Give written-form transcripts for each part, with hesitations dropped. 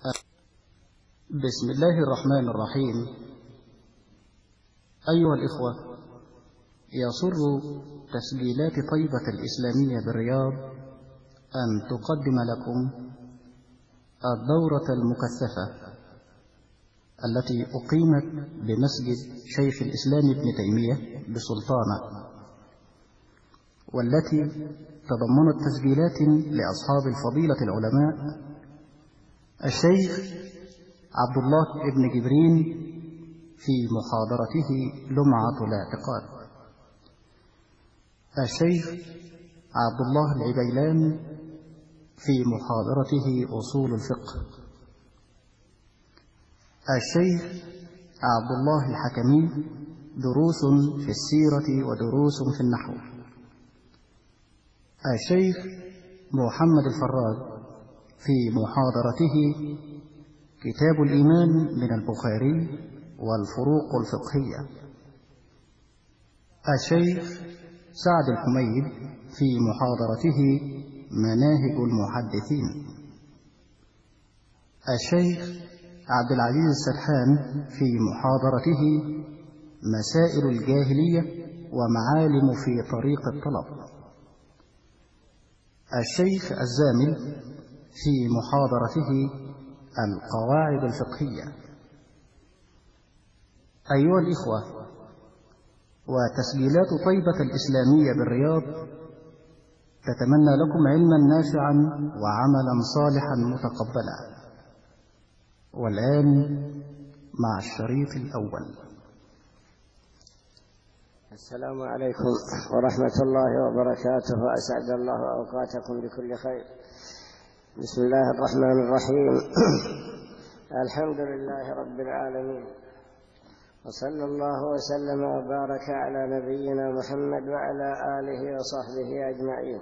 بسم الله الرحمن الرحيم. أيها الإخوة، يسر تسجيلات طيبة الإسلامية بالرياض أن تقدم لكم الدورة المكثفة التي أقيمت بمسجد شيخ الإسلام ابن تيمية بسلطانة، والتي تضمنت تسجيلات لأصحاب الفضيلة العلماء الشيخ عبد الله ابن جبرين في محاضرته لمعة الاعتقاد، الشيخ عبد الله العبيلان في محاضرته أصول الفقه، الشيخ عبد الله الحكمي دروس في السيرة ودروس في النحو، الشيخ محمد الفراج في محاضرته كتاب الإيمان من البخاري والفروق الفقهية، الشيخ سعد الحميد في محاضرته مناهج المحدثين، الشيخ عبد العزيز السرحان في محاضرته مسائل الجاهلية ومعالم في طريق الطلب، الشيخ الزامل في محاضرته القواعد الفقهية. أيها الإخوة، وتسجيلات طيبة الإسلامية بالرياض تتمنى لكم علما نافعا وعملا صالحا متقبلا. والآن مع الشريط الأول. السلام عليكم ورحمة الله وبركاته، أسعد الله أوقاتكم بكل خير. بسم الله الرحمن الرحيم. الحمد لله رب العالمين، وصلى الله وسلم وبارك على نبينا محمد وعلى آله وصحبه أجمعين.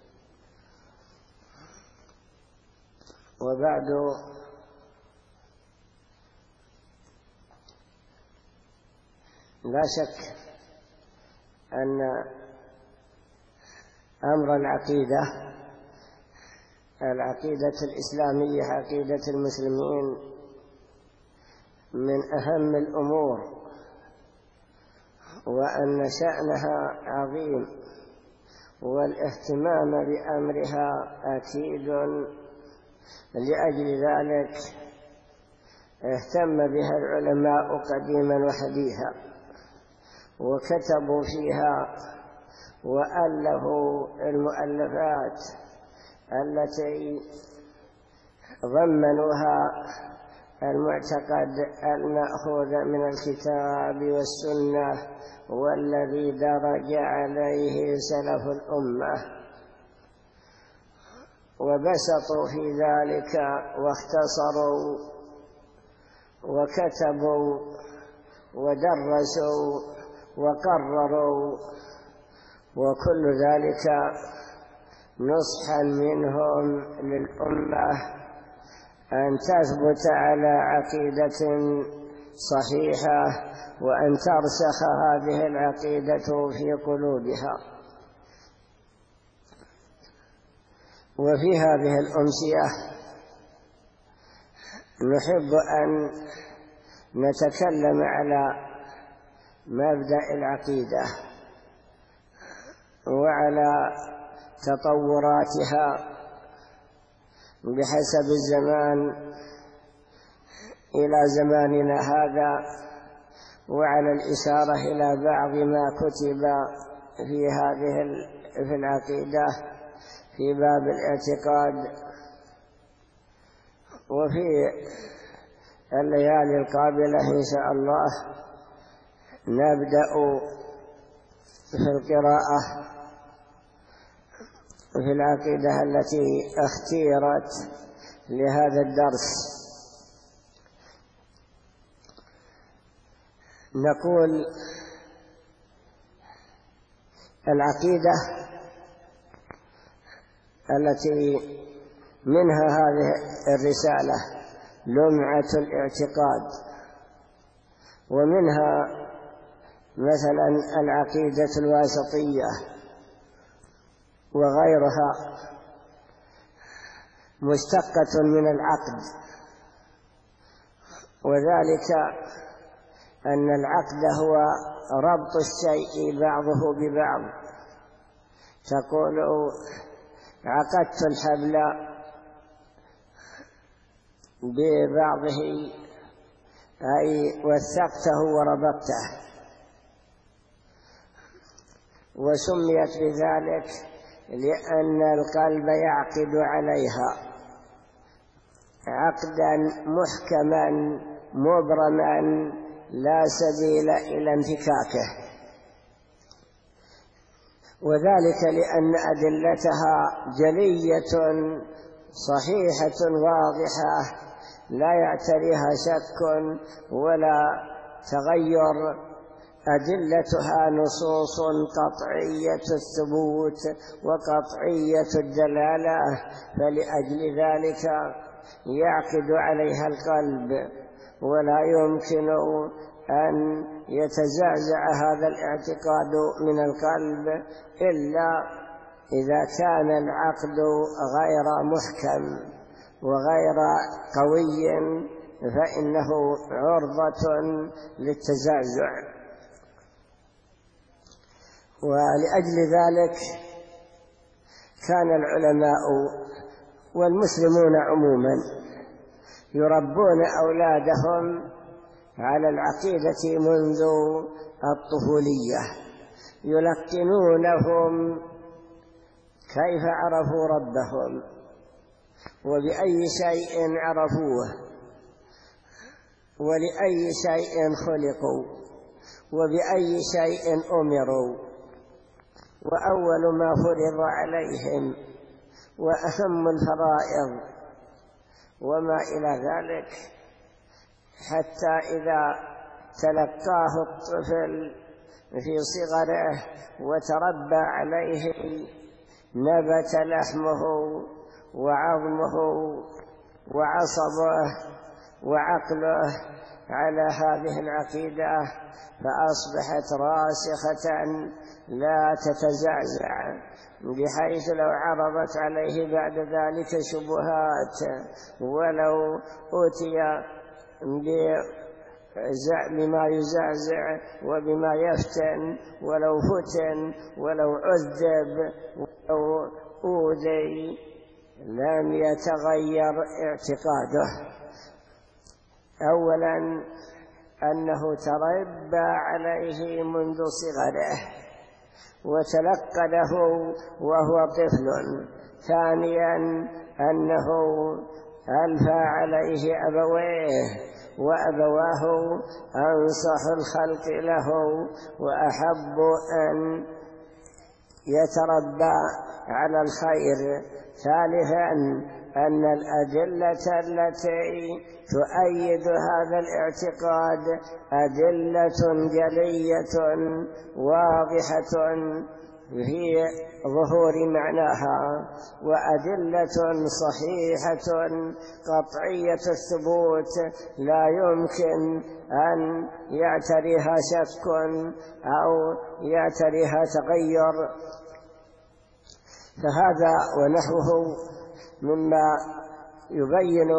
وبعد، لا شك أن أمر العقيدة الإسلامية، عقيدة المسلمين، من أهم الأمور، وأن شأنها عظيم، والاهتمام بأمرها أكيد. لأجل ذلك اهتم بها العلماء قديما وحديثا، وكتبوا فيها وألفوا المؤلفات التي ضمنوها المعتقد المأخوذ من الكتاب والسنة، والذي درج عليه سلف الأمة، وبسطوا في ذلك واختصروا وكتبوا ودرسوا وقرروا، وكل ذلك نصحا منهم للأمة أن تثبت على عقيدة صحيحة، وأن ترسخ هذه العقيدة في قلوبها. وفي هذه الأمسية نحب أن نتكلم على مبدأ العقيدة وعلى تطوراتها بحسب الزمان إلى زماننا هذا، وعلى الإشارة إلى بعض ما كتب في العقيدة في باب الاعتقاد. وفي الليالي القابلة إن شاء الله نبدأ في القراءة في العقيدة التي اختيرت لهذا الدرس. نقول العقيدة التي منها هذه الرسالة لمعة الاعتقاد، ومنها مثلا العقيدة الواسطية وغيرها، مشتقة من العقد، وذلك أن العقد هو ربط الشيء بعضه ببعض. تقول عقدت الحبل ببعضه، أي وثقته وربطته، وسميت بذلك لأن القلب يعقد عليها عقدا محكما مبرما لا سبيل إلى انفكاكه، وذلك لأن أدلتها جلية صحيحة واضحة لا يعتريها شك ولا تغير. أدلتها نصوص قطعية الثبوت وقطعية الدلالة، فلأجل ذلك يعقد عليها القلب، ولا يمكن أن يتزعزع هذا الاعتقاد من القلب إلا إذا كان العقد غير محكم وغير قوي، فإنه عرضة للتزعزع. ولأجل ذلك كان العلماء والمسلمون عموما يربون أولادهم على العقيدة منذ الطفولية، يلقنونهم كيف عرفوا ربهم وبأي شيء عرفوه ولأي شيء خلقوا وبأي شيء أمروا، وأول ما فرض عليهم وأهم الفرائض وما إلى ذلك، حتى إذا تلقاه الطفل في صغره وتربى عليه نبت لحمه وعظمه وعصبه وعقله على هذه العقيدة، فأصبحت راسخة لا تتزعزع، بحيث لو عرضت عليه بعد ذلك شبهات ولو أوتي بما يزعزع وبما يفتن، ولو فتن ولو عذب ولو أوذي لم يتغير اعتقاده. أولا أنه تربى عليه منذ صغره وتلقنه وهو طفل. ثانيا أنه ألفى عليه أبويه، وأبواه أنصح الخلق له وأحب أن يتربى على الخير. ثالثا أن الأدلة التي تؤيد هذا الاعتقاد أدلة جلية واضحة في ظهور معناها، وأدلة صحيحة قطعية الثبوت لا يمكن أن يعتريها شك أو يعتريها تغير. فهذا ونحوه مما يبين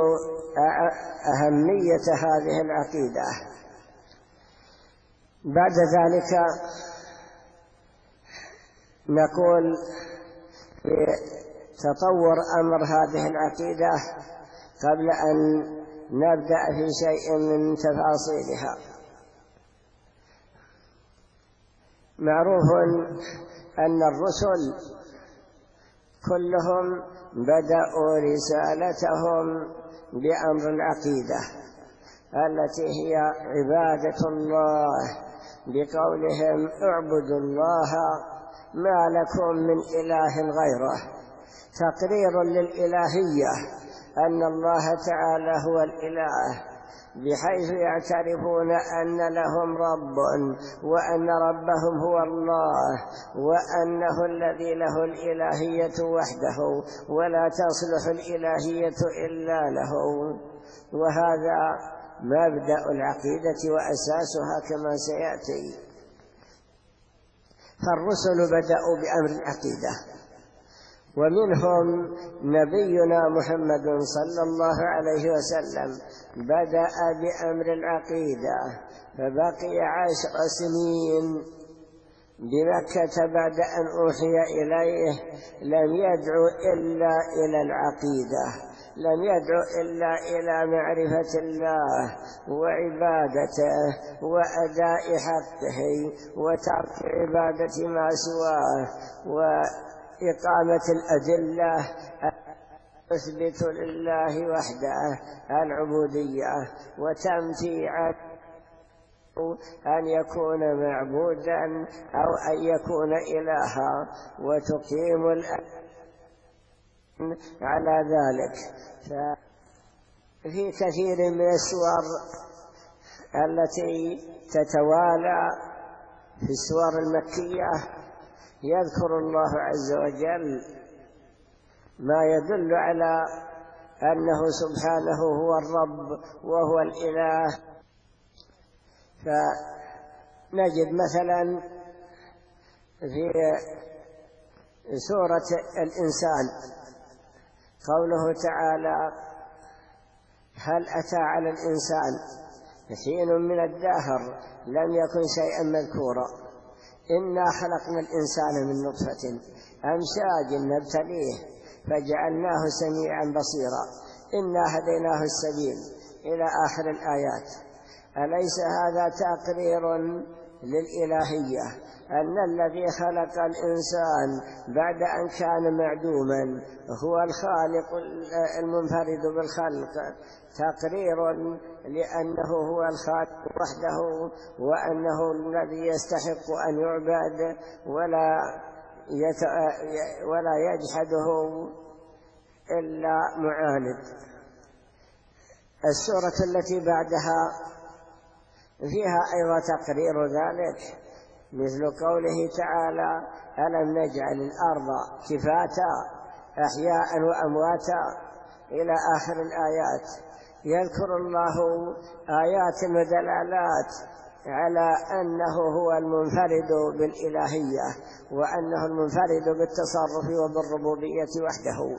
أهمية هذه العقيدة. بعد ذلك نقول في تطور أمر هذه العقيدة قبل أن نبدأ في شيء من تفاصيلها. معروف أن الرسل كلهم بدأوا رسالتهم بأمر العقيدة التي هي عبادة الله، بقولهم اعبدوا الله ما لكم من إله غيره، تقرير للإلهية أن الله تعالى هو الإله، بحيث يعترفون أن لهم رب وأن ربهم هو الله، وأنه الذي له الإلهية وحده ولا تصلح الإلهية إلا له. وهذا مبدأ العقيدة وأساسها كما سيأتي. فالرسل بدأوا بأمر العقيدة، ومنهم نبينا محمد صلى الله عليه وسلم بدأ بأمر العقيدة فبقي 10 سنين بمكة بعد أن أوحي إليه لم يدعو إلا إلى العقيدة، لم يدعو إلا إلى معرفة الله وعبادته وأداء حقه وترك عبادة ما سواه وإقامة الأدلة تثبت لله وحده العبودية وتنفي أن يكون معبودا أو أن يكون إلها وتقيم على ذلك. ففي كثير من السور التي تتوالى في السور المكية يذكر الله عز وجل ما يدل على أنه سبحانه هو الرب وهو الإله. فنجد مثلا في سورة الإنسان قوله تعالى: هل أتى على الإنسان حين من الدهر لم يكن شيئا مذكورا إنا خلقنا الإنسان من نطفة أمشاج نبتليه فجعلناه سميعا بصيرا إنا هديناه السبيل إلى آخر الآيات. أليس هذا تقرير للإلهية أن الذي خلق الإنسان بعد أن كان معدوما هو الخالق المنفرد بالخلق، تقرير لأنه هو الخالق وحده وأنه الذي يستحق أن يعبد ولا يجحده إلا معاند. السورة التي بعدها فيها أيضا تقرير ذلك، مثل قوله تعالى: ألم نجعل الأرض كفاتا أحياء وأمواتا إلى آخر الآيات. يذكر الله آيات ودلالات على أنه هو المنفرد بالإلهية وأنه المنفرد بالتصرف وبالربوبية وحده،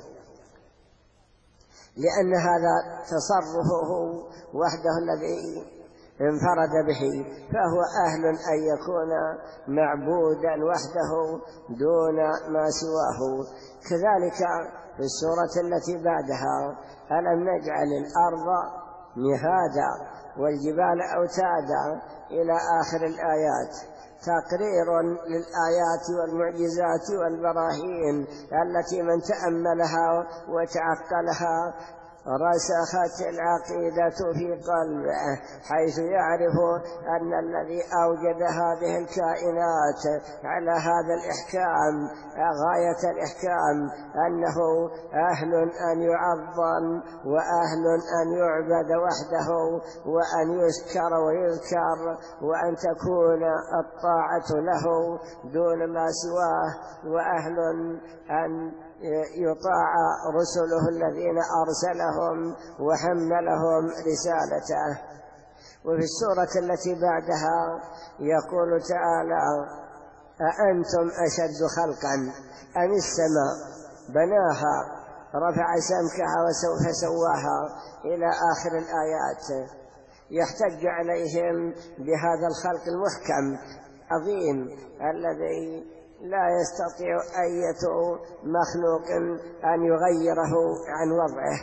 لأن هذا تصرفه وحده الذي انفرد به، فهو أهل أن يكون معبودا وحده دون ما سواه. كذلك في السورة التي بعدها: ألم نجعل الأرض مهادا والجبال أوتادا إلى آخر الآيات، تقرير للآيات والمعجزات والبراهين التي من تأملها وتعقلها رسخت العقيدة في قلبه، حيث يعرف أن الذي أوجد هذه الكائنات على هذا الإحكام غاية الإحكام أنه أهل أن يعظم وأهل أن يعبد وحده وأن يذكر ويذكر وأن تكون الطاعة له دون ما سواه، وأهل أن يطاع رسله الذين أرسلهم وحملهم رسالته. وفي السورة التي بعدها يقول تعالى: أأنتم أشد خلقا أم السماء بناها رفع سمكها وسوف سواها إلى آخر الآيات. يحتج عليهم بهذا الخلق المحكم عظيم الذي لا يستطيع أية مخلوق أن يغيره عن وضعه.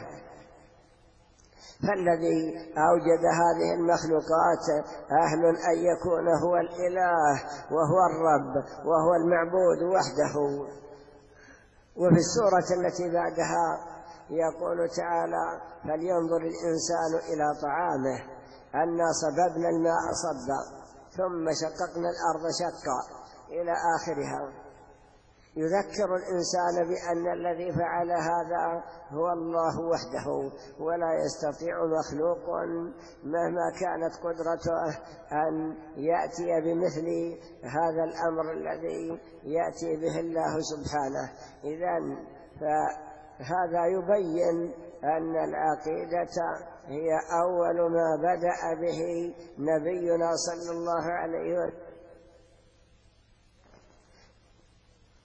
فالذي أوجد هذه المخلوقات أهل أن يكون هو الإله وهو الرب وهو المعبود وحده. وفي السورة التي بعدها يقول تعالى: فلينظر الإنسان إلى طعامه أنا صببنا الماء صبا ثم شققنا الأرض شقا إلى آخرها. يذكر الإنسان بأن الذي فعل هذا هو الله وحده، ولا يستطيع مخلوق مهما كانت قدرته أن يأتي بمثل هذا الأمر الذي يأتي به الله سبحانه. إذن فهذا يبين أن العقيدة هي أول ما بدأ به نبينا صلى الله عليه وسلم.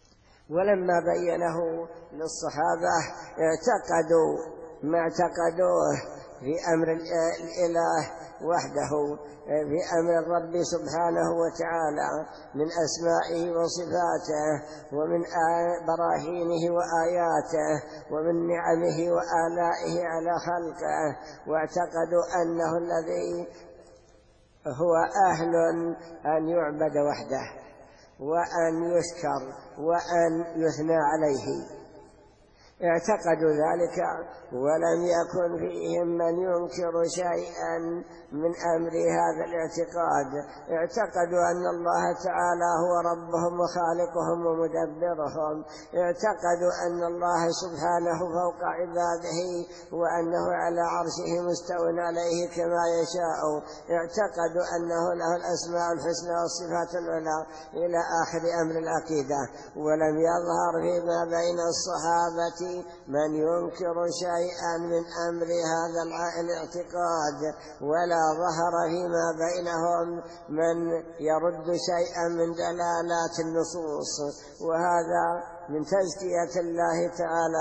ولما بينه للصحابة اعتقدوا ما اعتقدوه في أمر الإله وحده، في أمر الرب سبحانه وتعالى من أسمائه وصفاته ومن براهينه وآياته ومن نعمه وآلائه على خلقه، واعتقدوا أنه الذي هو أهل أن يعبد وحده وأن يشكر وأن يثنى عليه. اعتقدوا ذلك ولم يكن فيهم من ينكر شيئا من أمر هذا الاعتقاد. اعتقدوا أن الله تعالى هو ربهم وخالقهم ومدبرهم، اعتقدوا أن الله سبحانه فوق عباده وأنه على عرشه مستو عليه كما يشاء، اعتقدوا أنه له الأسماء الحسنى والصفات العلى إلى آخر أمر العقيدة. ولم يظهر فيما بين الصحابة من ينكر شيئا من أمر هذا الاعتقاد، ولا ظهر فيما بينهم من يرد شيئا من دلالات النصوص. وهذا من تزكية الله تعالى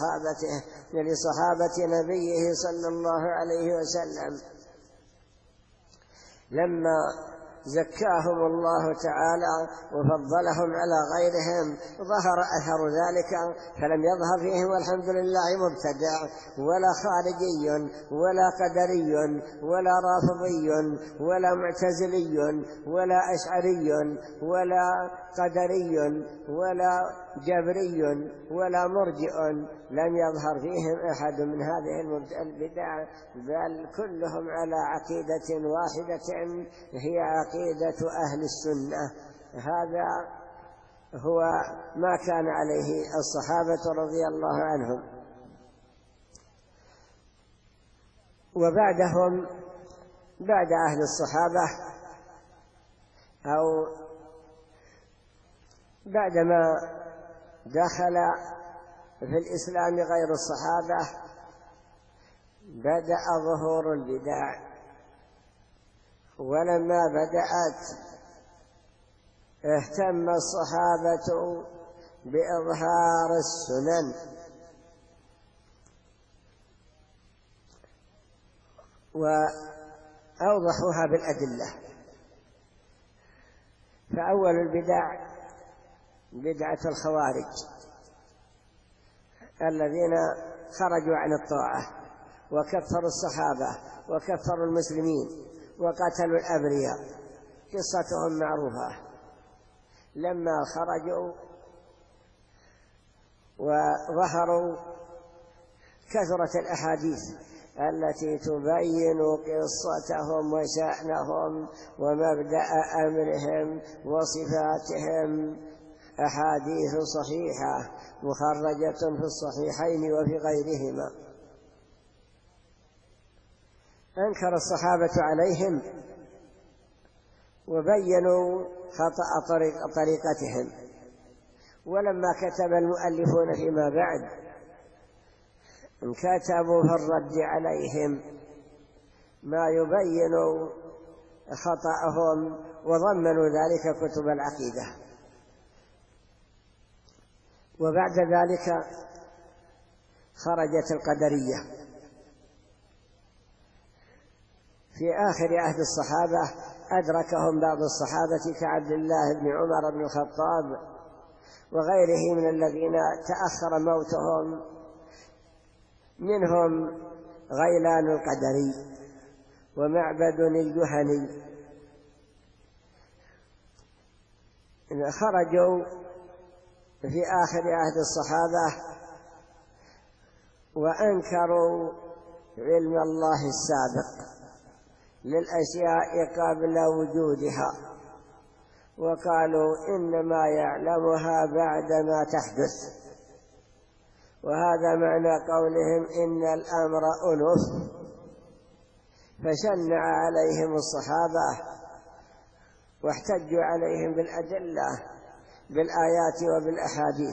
لصحابة نبيه صلى الله عليه وسلم. لما زكاهم الله تعالى وفضلهم على غيرهم ظهر أثر ذلك، فلم يظهر فيهم والحمد لله مبتدع ولا خارجي ولا قدري ولا رافضي ولا معتزلي ولا أشعري ولا قدري ولا جبري ولا مرجئ، لم يظهر فيهم أحد من هذه البدع، بل كلهم على عقيدة واحدة هي عقيدة أهل السنة. هذا هو ما كان عليه الصحابة رضي الله عنهم. وبعدهم بعد أهل الصحابة أو بعدما دخل في الإسلام غير الصحابة بدأ ظهور البدع. ولما بدأت اهتم الصحابة بإظهار السنن وأوضحوها بالأدلة. فأول البدع بدعة الخوارج الذين خرجوا عن الطاعة وكفروا الصحابة وكفروا المسلمين وقتلوا الأبرياء، قصتهم معروفة. لما خرجوا وظهروا كثرة الأحاديث التي تبين قصتهم وشأنهم ومبدأ أمرهم وصفاتهم، أحاديث صحيحة مخرجة في الصحيحين وفي غيرهما. أنكر الصحابة عليهم وبينوا خطأ طريقتهم. ولما كتب المؤلفون فيما بعد كتبوا في الرد عليهم ما يبين خطأهم وضمنوا ذلك كتب العقيدة. وبعد ذلك خرجت القدرية في آخر عهد الصحابة. أدركهم بعض الصحابة كعبد الله بن عمر بن الخطاب وغيره من الذين تأخر موتهم، منهم غيلان القدري ومعبد الجهني، خرجوا في آخر عهد الصحابة وأنكروا علم الله السابق للأشياء قبل وجودها، وقالوا إنما يعلمها بعدما تحدث. وهذا معنى قولهم إن الأمر أنف. فشنع عليهم الصحابة واحتجوا عليهم بالأدلة بالآيات وبالأحاديث،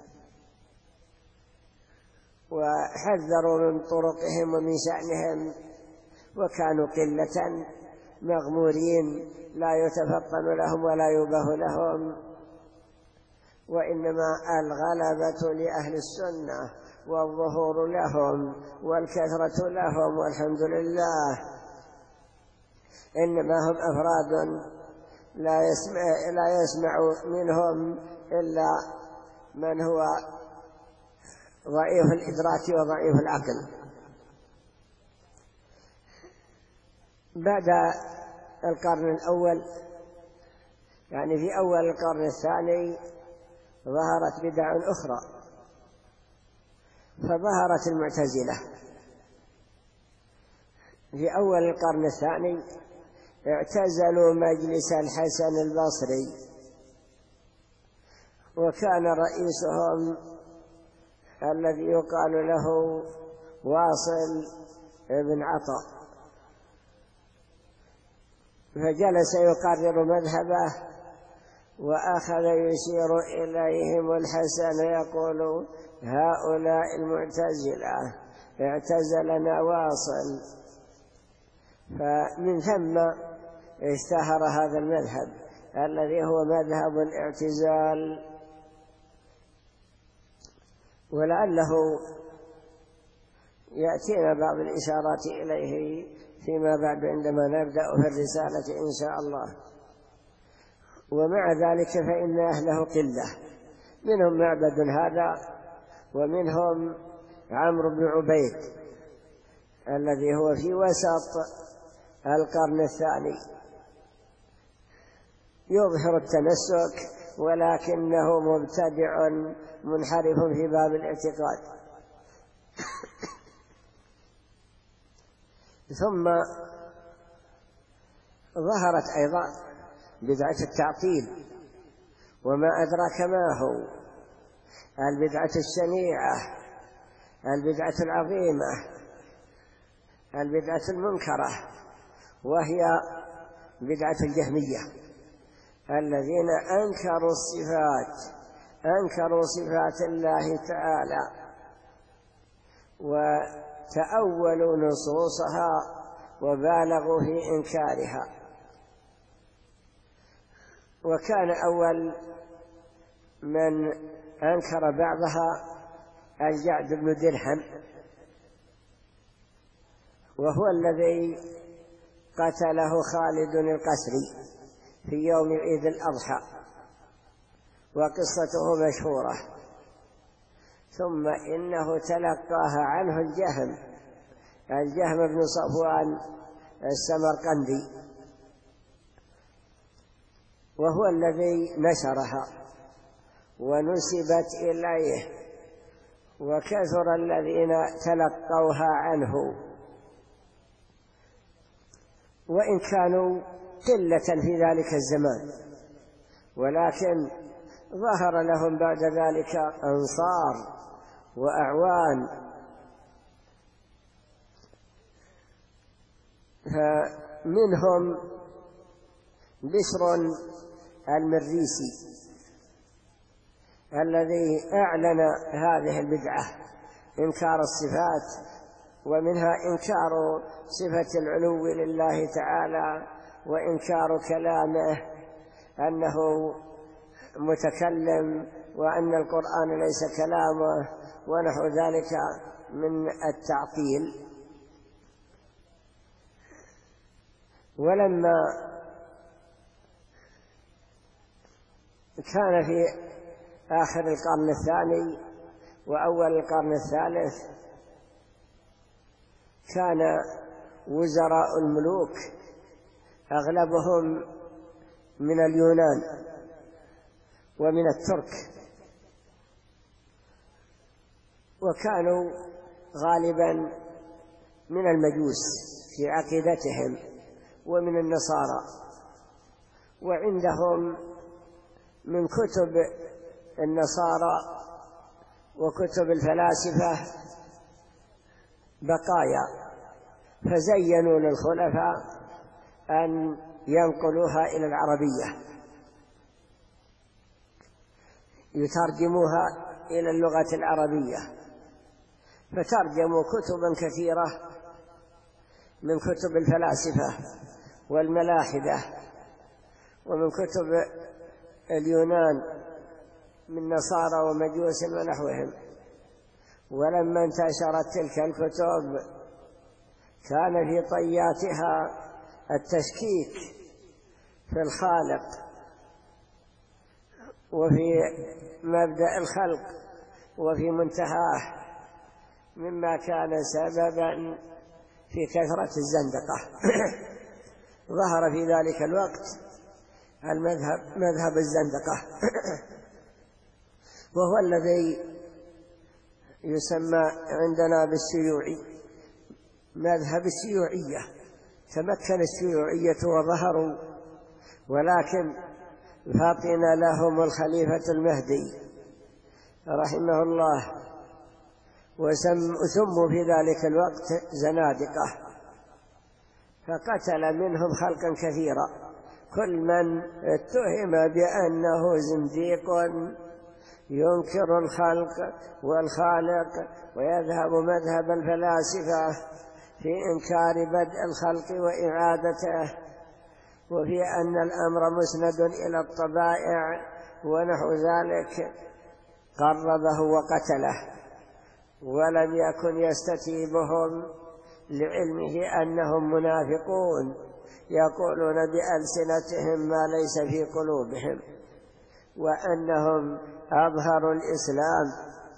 وحذروا من طرقهم ومن شأنهم، وكانوا قلة مغمورين لا يتفطن لهم ولا يبه لهم. وإنما الغلبة لأهل السنة والظهور لهم والكثرة لهم والحمد لله، إنما هم أفراد لا يسمع منهم إلا من هو ضعيف الإدراك وضعيف العقل. بعد القرن الأول، يعني في أول القرن الثاني، ظهرت بدع أخرى، فظهرت المعتزلة. في أول القرن الثاني اعتزلوا مجلس الحسن البصري، وكان رئيسهم الذي يقال له واصل بن عطاء، فجلس يقرر مذهبه وأخذ يشير إليهم الحسن يقول: هؤلاء المعتزلة اعتزلنا واصل. فمن ثم اشتهر هذا المذهب الذي هو مذهب الاعتزال، ولعله يأتينا بعض الإشارات إليه فيما بعد عندما نبدأ في الرسالة إن شاء الله. ومع ذلك فإن أهله قلة، منهم معبد هذا، ومنهم عمرو بن عبيد الذي هو في وسط القرن الثاني، يظهر التمسك ولكنه مبتدع منحرف في باب الاعتقاد. ثم ظهرت أيضا بدعة التعطيل، وما أدراك ما هو البدعة الشنيعة، البدعة العظيمة، البدعة المنكرة، وهي بدعة الجهمية الذين أنكروا صفات الله تعالى وتأولوا نصوصها وبالغوا في إنكارها. وكان أول من أنكر بعضها الجعد بن درهم، وهو الذي قتله خالد القسري في يوم عيد الأضحى، وقصته مشهورة. ثم إنه تلقاها عنه الجهم بن صفوان السمرقندي، وهو الذي نشرها ونسبت إليه، وكثر الذين تلقوها عنه، وإن كانوا قلة في ذلك الزمان، ولكن ظهر لهم بعد ذلك أنصار وأعوان. فمنهم بشر المريسي الذي أعلن هذه البدعة، إنكار الصفات، ومنها إنكار صفة العلو لله تعالى، وإنكار كلامه أنه متكلم، وأن القرآن ليس كلامه، ونحو ذلك من التعطيل. ولما كان في آخر القرن الثاني وأول القرن الثالث، كان وزراء الملوك أغلبهم من اليونان ومن الترك، وكانوا غالبا من المجوس في عقيدتهم ومن النصارى، وعندهم من كتب النصارى وكتب الفلاسفة بقايا، فزينوا للخلفاء أن ينقلوها إلى العربية، يترجموها إلى اللغة العربية، فترجموا كتبا كثيرة من كتب الفلاسفة والملاحدة ومن كتب اليونان من نصارى ومجوس ونحوهم. ولما انتشرت تلك الكتب كان في طياتها التشكيك في الخالق وفي مبدأ الخلق وفي منتهاه، مما كان سببا في كثرة الزندقة. ظهر في ذلك الوقت مذهب الزندقة، وهو الذي يسمى عندنا بالشيوعي، مذهب الشيوعية. تمكن الشيوعية وظهروا، ولكن فطن لهم الخليفة المهدي رحمه الله، وسموا في ذلك الوقت زنادقة، فقتل منهم خلقا كثيرا. كل من اتهم بأنه زنديق ينكر الخلق والخالق ويذهب مذهب الفلاسفة في إنكار بدء الخلق وإعادته، وفي أن الأمر مسند إلى الطبائع ونحو ذلك، قربه وقتله، ولم يكن يستتيبهم لعلمه أنهم منافقون يقولون بألسنتهم ما ليس في قلوبهم، وأنهم أظهروا الإسلام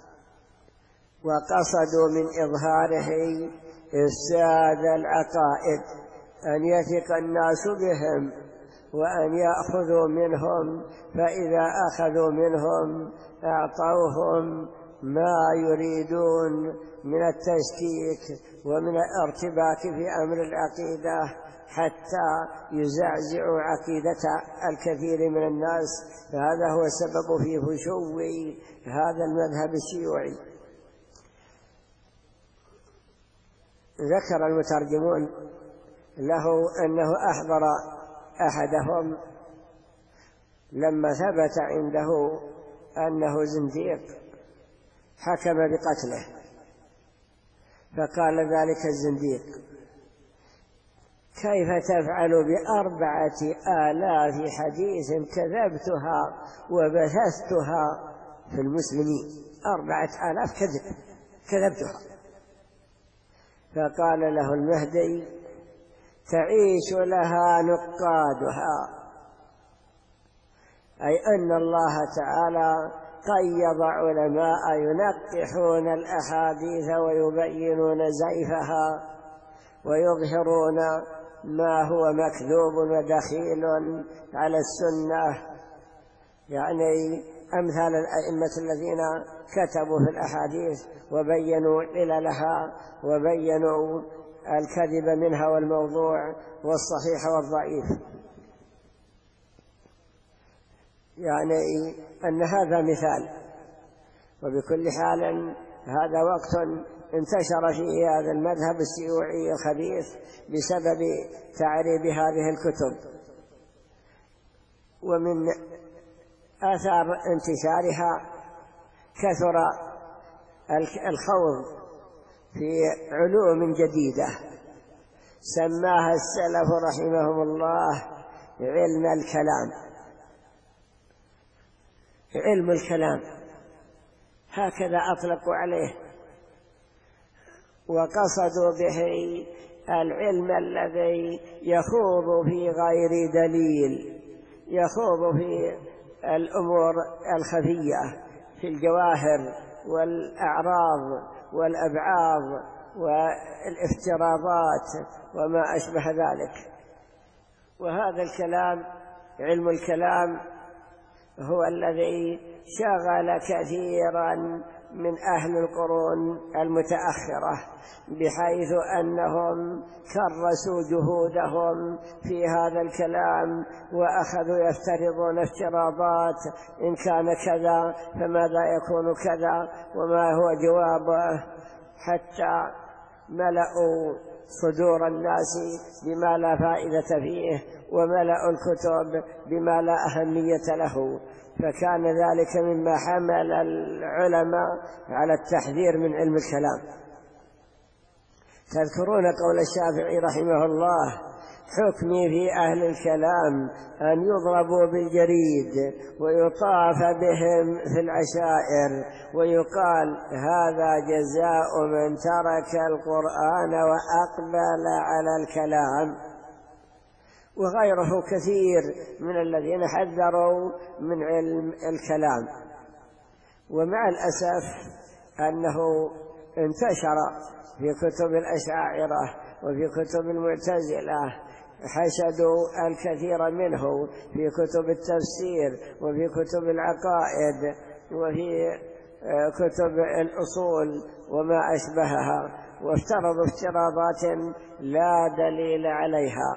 وقصدوا من إظهاره إفساد العقائد، أن يثق الناس بهم وأن يأخذوا منهم، فإذا أخذوا منهم أعطوهم ما يريدون من التشكيك ومن الارتباك في أمر العقيدة، حتى يزعزعوا عقيدة الكثير من الناس. فهذا هو السبب في فشو هذا المذهب الشيوعي. ذكر المترجمون له أنه أحضر أحدهم لما ثبت عنده أنه زنديق، حكم بقتله، فقال ذلك الزنديق: كيف تفعل ب4,000 حديث كذبتها وبثثتها في المسلمين؟ 4,000 كذبتها. فقال له المهدي: تعيش لها نقادها، أي أن الله تعالى قيض علماء ينقحون الأحاديث ويبينون زيفها ويظهرون ما هو مكذوب ودخيل على السنة، يعني أمثال الأئمة الذين كتبوا في الأحاديث وبينوا عللها وبينوا الكذب منها والموضوع والصحيح والضعيف. يعني أن هذا مثال. وبكل حال هذا وقت انتشر فيه هذا المذهب الشيوعي الخبيث بسبب تعريب هذه الكتب. ومن آثار انتشارها كثر الخوض في علوم جديدة سماها السلف رحمهم الله علم الكلام. علم الكلام هكذا أطلقوا عليه، وقصدوا به العلم الذي يخوض في غير دليل، يخوض في الأمور الخفية، في الجواهر والأعراض والأبعاض والافتراضات وما أشبه ذلك. وهذا الكلام، علم الكلام، هو الذي شغل كثيرا من أهل القرون المتأخرة، بحيث أنهم كرسوا جهودهم في هذا الكلام وأخذوا يفترضون افتراضات: إن كان كذا فماذا يكون كذا وما هو جوابه، حتى ملأوا صدور الناس بما لا فائدة فيه وملأوا الكتب بما لا أهمية له. فكان ذلك مما حمل العلماء على التحذير من علم الكلام. تذكرون قول الشافعي رحمه الله: حكمي في أهل الكلام أن يضربوا بالجريد ويطاف بهم في العشائر ويقال هذا جزاء من ترك القرآن وأقبل على الكلام، وغيره كثير من الذين حذروا من علم الكلام. ومع الأسف أنه انتشر في كتب الأشاعرة وفي كتب المعتزلة، حشدوا الكثير منه في كتب التفسير وفي كتب العقائد وفي كتب الأصول وما أشبهها، وافترضوا افتراضات لا دليل عليها.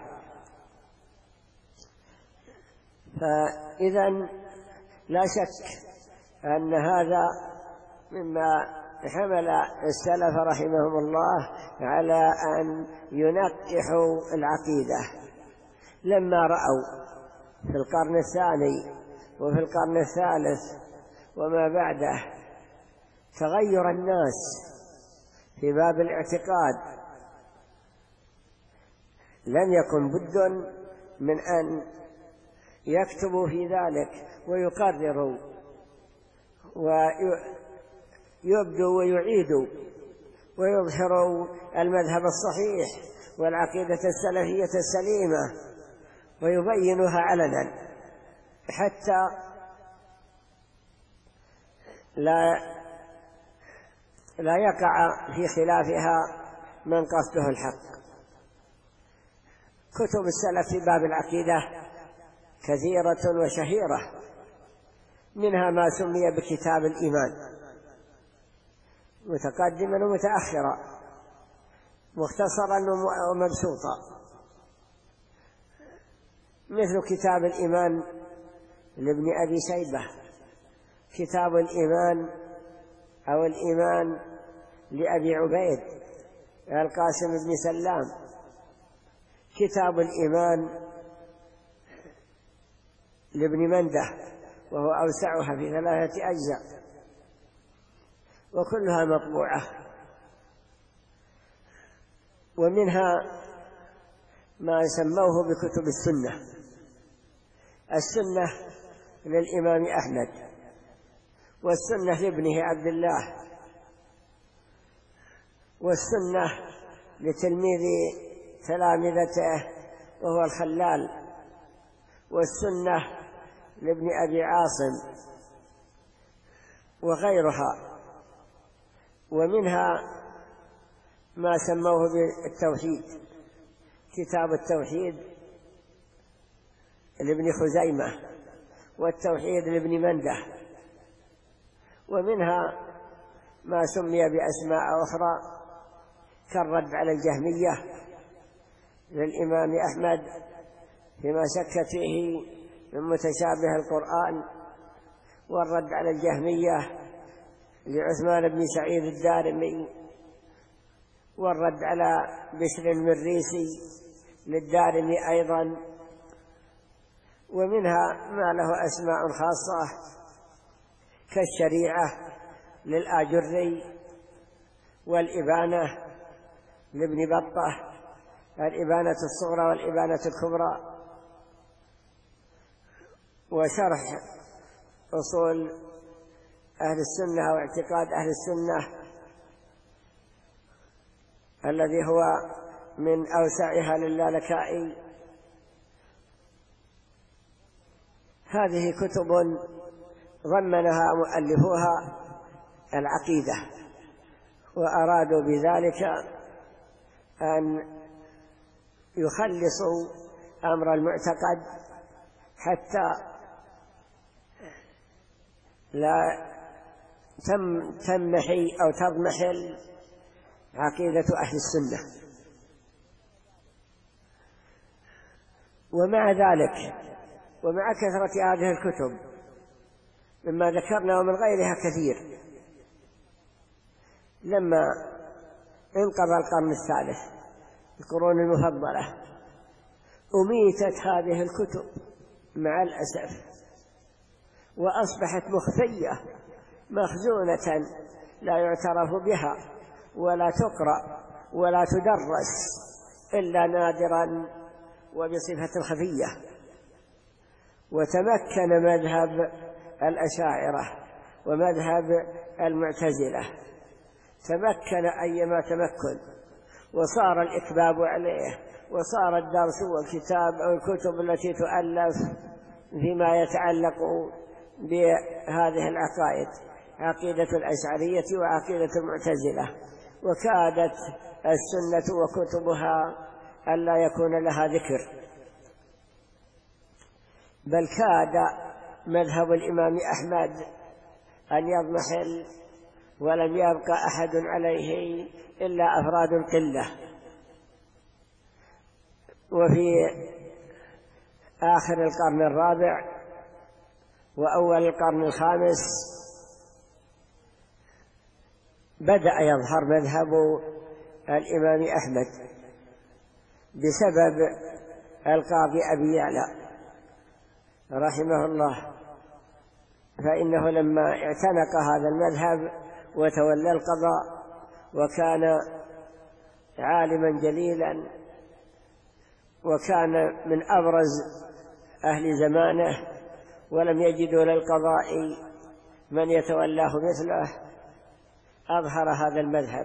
فإذا لا شك أن هذا مما حمل السلف رحمهم الله على أن ينقحوا العقيدة لما رأوا في القرن الثاني وفي القرن الثالث وما بعده تغير الناس في باب الاعتقاد. لم يكن بد من أن يكتبوا في ذلك ويقرروا ويبدوا ويعيدوا ويظهروا المذهب الصحيح والعقيدة السلفية السليمة ويبينها علنا حتى لا يقع في خلافها من قصده الحق. كتب السلف في باب العقيدة كثيرة وشهيرة، منها ما سمي بكتاب الإيمان متقدما ومتأخرا، مختصرا ومبسوطا، مثل كتاب الإيمان لابن أبي شيبة، كتاب الإيمان أو الإيمان لأبي عبيد القاسم بن سلام، كتاب الإيمان لابن منده وهو أوسعها في 3 أجزاء، وكلها مطبوعة. ومنها ما سموه بكتب السنة، السنة للإمام أحمد، والسنة لابنه عبد الله، والسنة لتلميذ تلامذته وهو الخلال، والسنة لابن أبي عاصم وغيرها. ومنها ما سموه بالتوحيد، كتاب التوحيد لابن خزيمة، والتوحيد لابن منده. ومنها ما سمي بأسماء أخرى كالرد على الجهمية للإمام أحمد فيما شك فيه من متشابه القرآن، والرد على الجهمية لعثمان بن سعيد الدارمي، والرد على بشر المريسي للدارمي أيضا. ومنها ما له أسماء خاصة كالشريعة للآجري، والإبانة لابن بطة، الإبانة الصغرى والإبانة الكبرى، وشرح أصول أهل السنة واعتقاد أهل السنة الذي هو من أوسعها للالكائي. هذه كتب ضمنها مؤلفوها العقيدة، وأرادوا بذلك أن يخلصوا أمر المعتقد حتى لا تمحي أو تضمحل عقيدة أهل السنة. ومع ذلك ومع كثرة هذه الكتب مما ذكرنا ومن غيرها كثير، لما انقضى القرن الثالث القرون المفضلة أميتت هذه الكتب مع الأسف، وأصبحت مخفية مخزونة لا يعترف بها ولا تقرأ ولا تدرس إلا نادرا وبصفة خفية. وتمكن مذهب الأشاعرة ومذهب المعتزلة، تمكن أيما تمكن، وصار الإكباب عليه، وصار الدرس والكتاب أو الكتب التي تؤلف فيما يتعلق بهذه العقائد، عقيدة الأشعرية وعقيدة المعتزلة، وكادت السنة وكتبها ألا يكون لها ذكر، بل كاد مذهب الإمام أحمد أن يضمحل ولم يبقى أحد عليه إلا أفراد قلة. وفي آخر القرن الرابع وأول القرن الخامس بدأ يظهر مذهب الإمام أحمد بسبب القاضي أبي يعلى رحمه الله، فإنه لما اعتنق هذا المذهب وتولى القضاء وكان عالما جليلا وكان من أبرز أهل زمانه ولم يجدوا للقضاء من يتولاه مثله، أظهر هذا المذهب.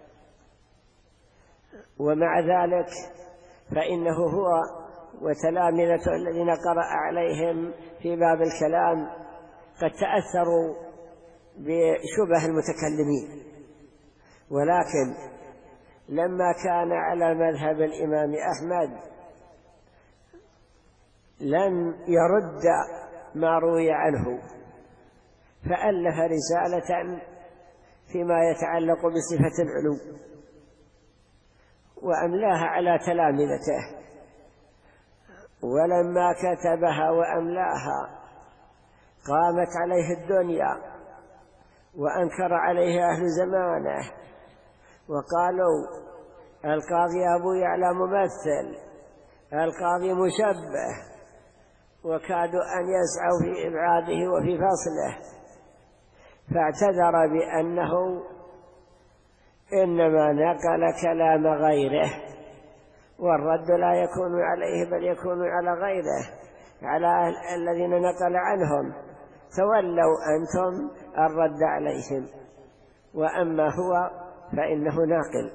ومع ذلك فإنه هو وتلامذته الذين قرأ عليهم في باب الكلام قد تأثروا بشبه المتكلمين، ولكن لما كان على مذهب الإمام أحمد لم يرد ما روي عنه، فألف رسالة فيما يتعلق بصفة العلو وأملاها على تلامذته، ولما كتبها وأملاها قامت عليه الدنيا وأنكر عليه أهل زمانه، وقالوا القاضي أبو يعلى ممثل، القاضي مشبه، وكادوا أن يسعوا في إبعاده وفي فصله، فاعتذر بأنه إنما نقل كلام غيره، والرد لا يكون عليه بل يكون على غيره، على الذين نقل عنهم، تولوا أنتم الرد عليهم، وأما هو فإنه ناقل.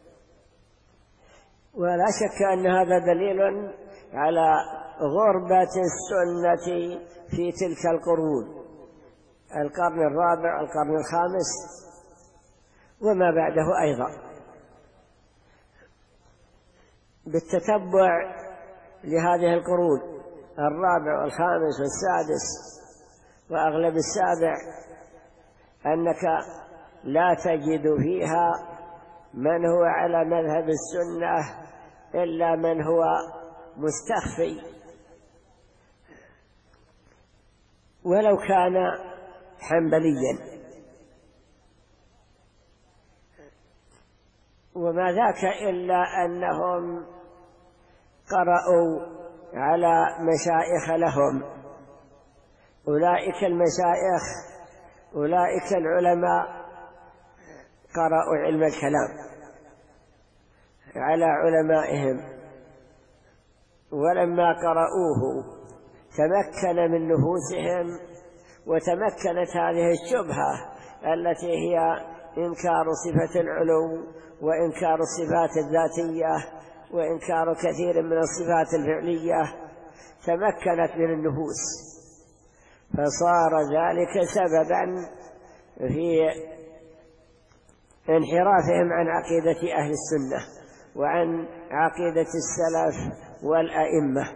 ولا شك أن هذا دليل على غربة السنة في تلك القرون، القرن الرابع القرن الخامس وما بعده أيضا، بالتتبع لهذه القرون الرابع والخامس والسادس وأغلب السابع، أنك لا تجد فيها من هو على مذهب السنة إلا من هو مستخفي، ولو كان حنبليا، وما ذاك إلا أنهم قرأوا على مشايخ لهم، أولئك المشايخ أولئك العلماء قرأوا علم الكلام على علمائهم، ولما قرأوه تمكن من نفوسهم وتمكنت هذه الشبهة التي هي إنكار صفة العلو وإنكار الصفات الذاتية وإنكار كثير من الصفات الفعلية، تمكنت من النفوس، فصار ذلك سببا في انحرافهم عن عقيدة أهل السنة وعن عقيدة السلف والأئمة.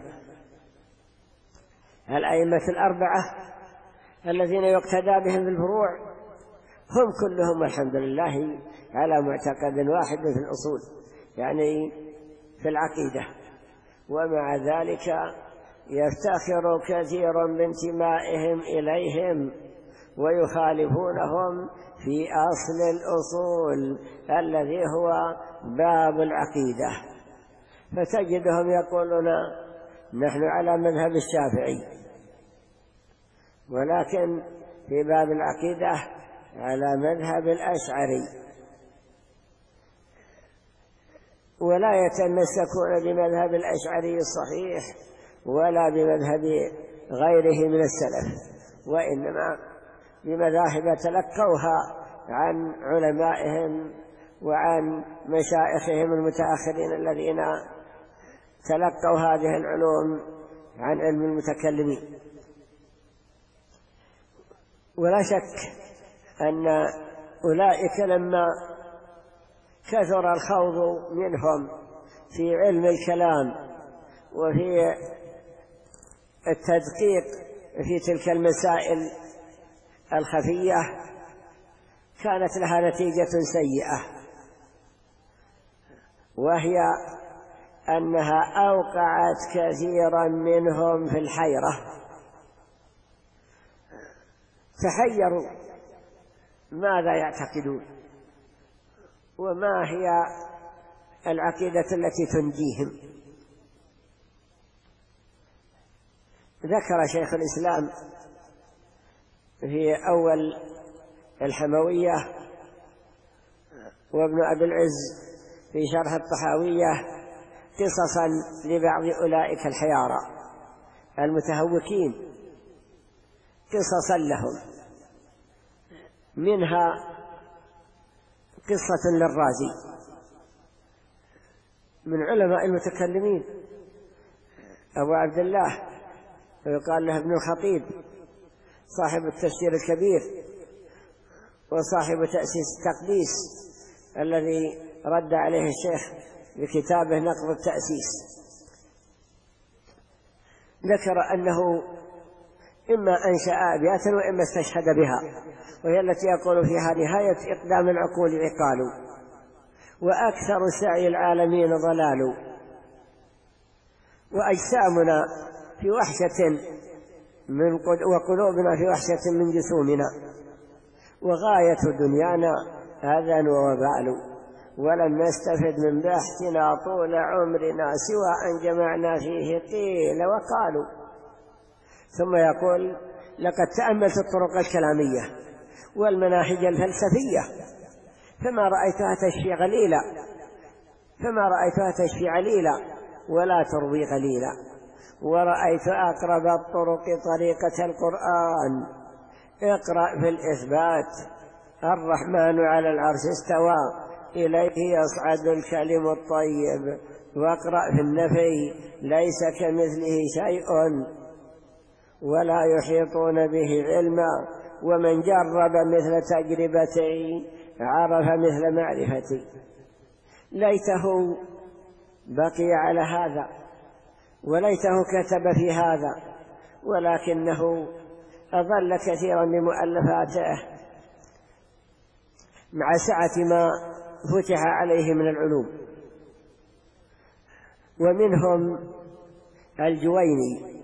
الأئمة الأربعة الذين يقتدى بهم في الفروع هم كلهم الحمد لله على معتقد واحد في الأصول، يعني في العقيدة، ومع ذلك يفتخر كثير بانتمائهم إليهم ويخالفونهم في أصل الأصول الذي هو باب العقيدة، فتجدهم يقولون نحن على مذهب الشافعي، ولكن في باب العقيدة على مذهب الأشعري، ولا يتمسكون بمذهب الأشعري الصحيح ولا بمذهب غيره من السلف، وإنما بمذاهب تلقوها عن علمائهم وعن مشايخهم المتأخرين الذين تلقوا هذه العلوم عن علم المتكلمين. ولا شك أن أولئك لما كثر الخوض منهم في علم الكلام وفي التدقيق في تلك المسائل الخفية كانت لها نتيجة سيئة، وهي أنها أوقعت كثيرا منهم في الحيرة، تحيروا ماذا يعتقدون وما هي العقيدة التي تنجيهم. ذكر شيخ الإسلام في أول الحموية وابن أبي العز في شرح الطحاوية قصصا لبعض أولئك الحيارى المتهوكين، قصصا لهم، منها قصة للرازي من علماء المتكلمين أبو عبد الله، ويقال له ابن الخطيب، صاحب التفسير الكبير وصاحب تأسيس التقديس الذي رد عليه الشيخ بكتابه نقض التأسيس. ذكر أنه إما أنشأ أبياتا وإما استشهد بها، وهي التي يقول فيها نهاية إقدام العقول عقال، وأكثر سعي العالمين ضلال، وأجسامنا في وحشة وقلوبنا في وحشة من جسومنا، وغاية دنيانا أذى ووبال، ولم نستفد من بحثنا طول عمرنا سوى أن جمعنا فيه قيل وقالوا. ثم يقول: لقد تأملت الطرق الكلامية والمناهج الفلسفية فما رأيتها تشفي عليلا ولا تروي غليلا، ورأيت أقرب الطرق طريقة القرآن: اقرأ في الإثبات الرحمن على العرش استوى إليه يصعد الكلم الطيب، واقرأ في النفي ليس كمثله شيء ولا يحيطون به علما، ومن جرب مثل تجربتي عرف مثل معرفتي. ليته بقي على هذا وليته كتب في هذا، ولكنه أضل كثيرا بمؤلفاته مع سعة ما فتح عليه من العلوم. ومنهم الجويني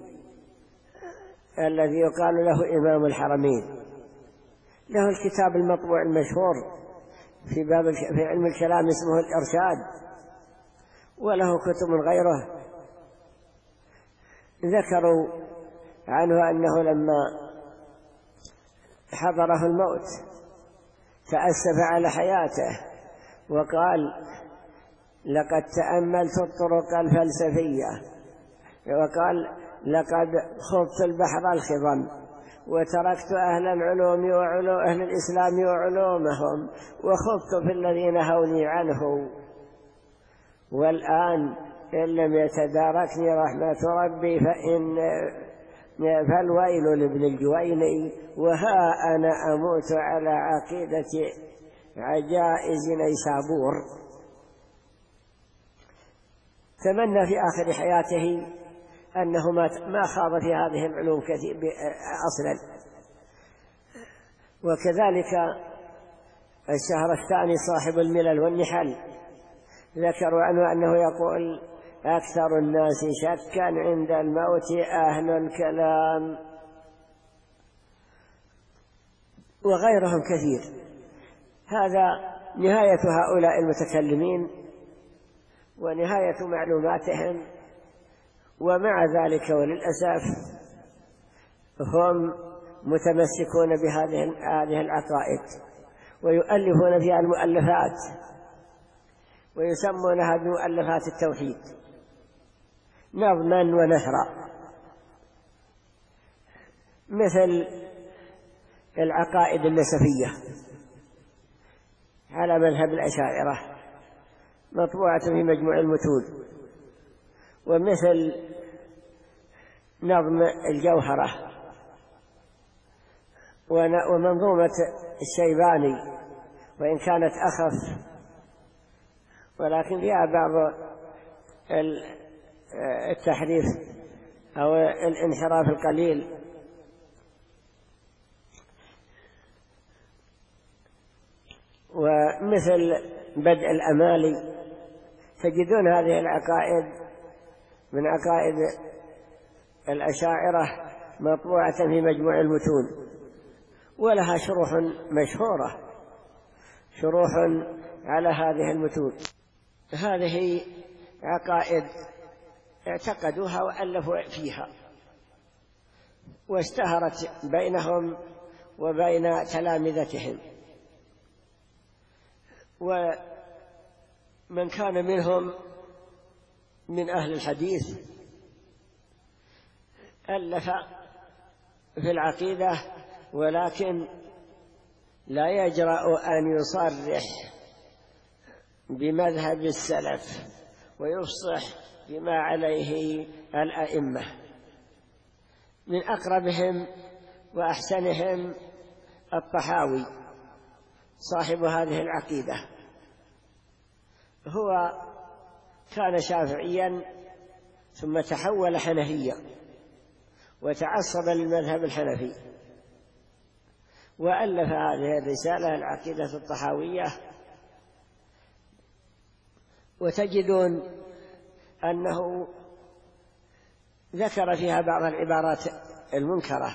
الذي يقال له إمام الحرمين، له الكتاب المطبوع المشهور في علم الكلام اسمه الإرشاد، وله كتب غيره. ذكروا عنه أنه لما حضره الموت تأسف على حياته وقال: لقد تأملت الطرق الفلسفية، وقال: لقد خضت البحر الخضم وتركت أهل العلوم أهل الإسلام وعلومهم وخضت في الذي نهوني عنه، والآن إن لم يتداركني رحمة ربي فالويل لابن الجويني، وها أنا أموت على عقيدة عجائز نيسابور. تمنى في آخر حياته أنه ما خاض في هذه العلوم كثير أصلا. وكذلك الشهرستاني صاحب الملل والنحل ذكروا عنه أنه يقول: أكثر الناس شكا عند الموت أهل الكلام، وغيرهم كثير. هذا نهاية هؤلاء المتكلمين ونهاية معلوماتهم، ومع ذلك وللأسف هم متمسكون بهذه العقائد ويؤلفون فيها المؤلفات ويسمونها بمؤلفات التوحيد نظما ونثرا، مثل العقائد النسفية على مذهب الأشاعرة مطبوعة في مجموع المتون، ومثل نظم الجوهرة ومنظومة الشيباني، وإن كانت أخف ولكن فيها بعض التحريف أو الانحراف القليل. ومثل بدء الأمالي، تجدون هذه العقائد من عقائد الأشاعرة مطبوعة في مجموع المتون، ولها شروح مشهورة، شروح على هذه المتون. هذه عقائد اعتقدوها وألفوا فيها، واشتهرت بينهم وبين تلامذتهم، ومن كان منهم من أهل الحديث ألف في العقيدة، ولكن لا يجرأ أن يصرح بمذهب السلف ويفصح بما عليه الأئمة. من أقربهم وأحسنهم الطحاوي صاحب هذه العقيدة، هو كان شافعيا ثم تحول حنفيا وتعصب للمذهب الحنفي، وألف هذه الرسالة العقيدة الطحاوية. وتجدون أنه ذكر فيها بعض العبارات المنكرة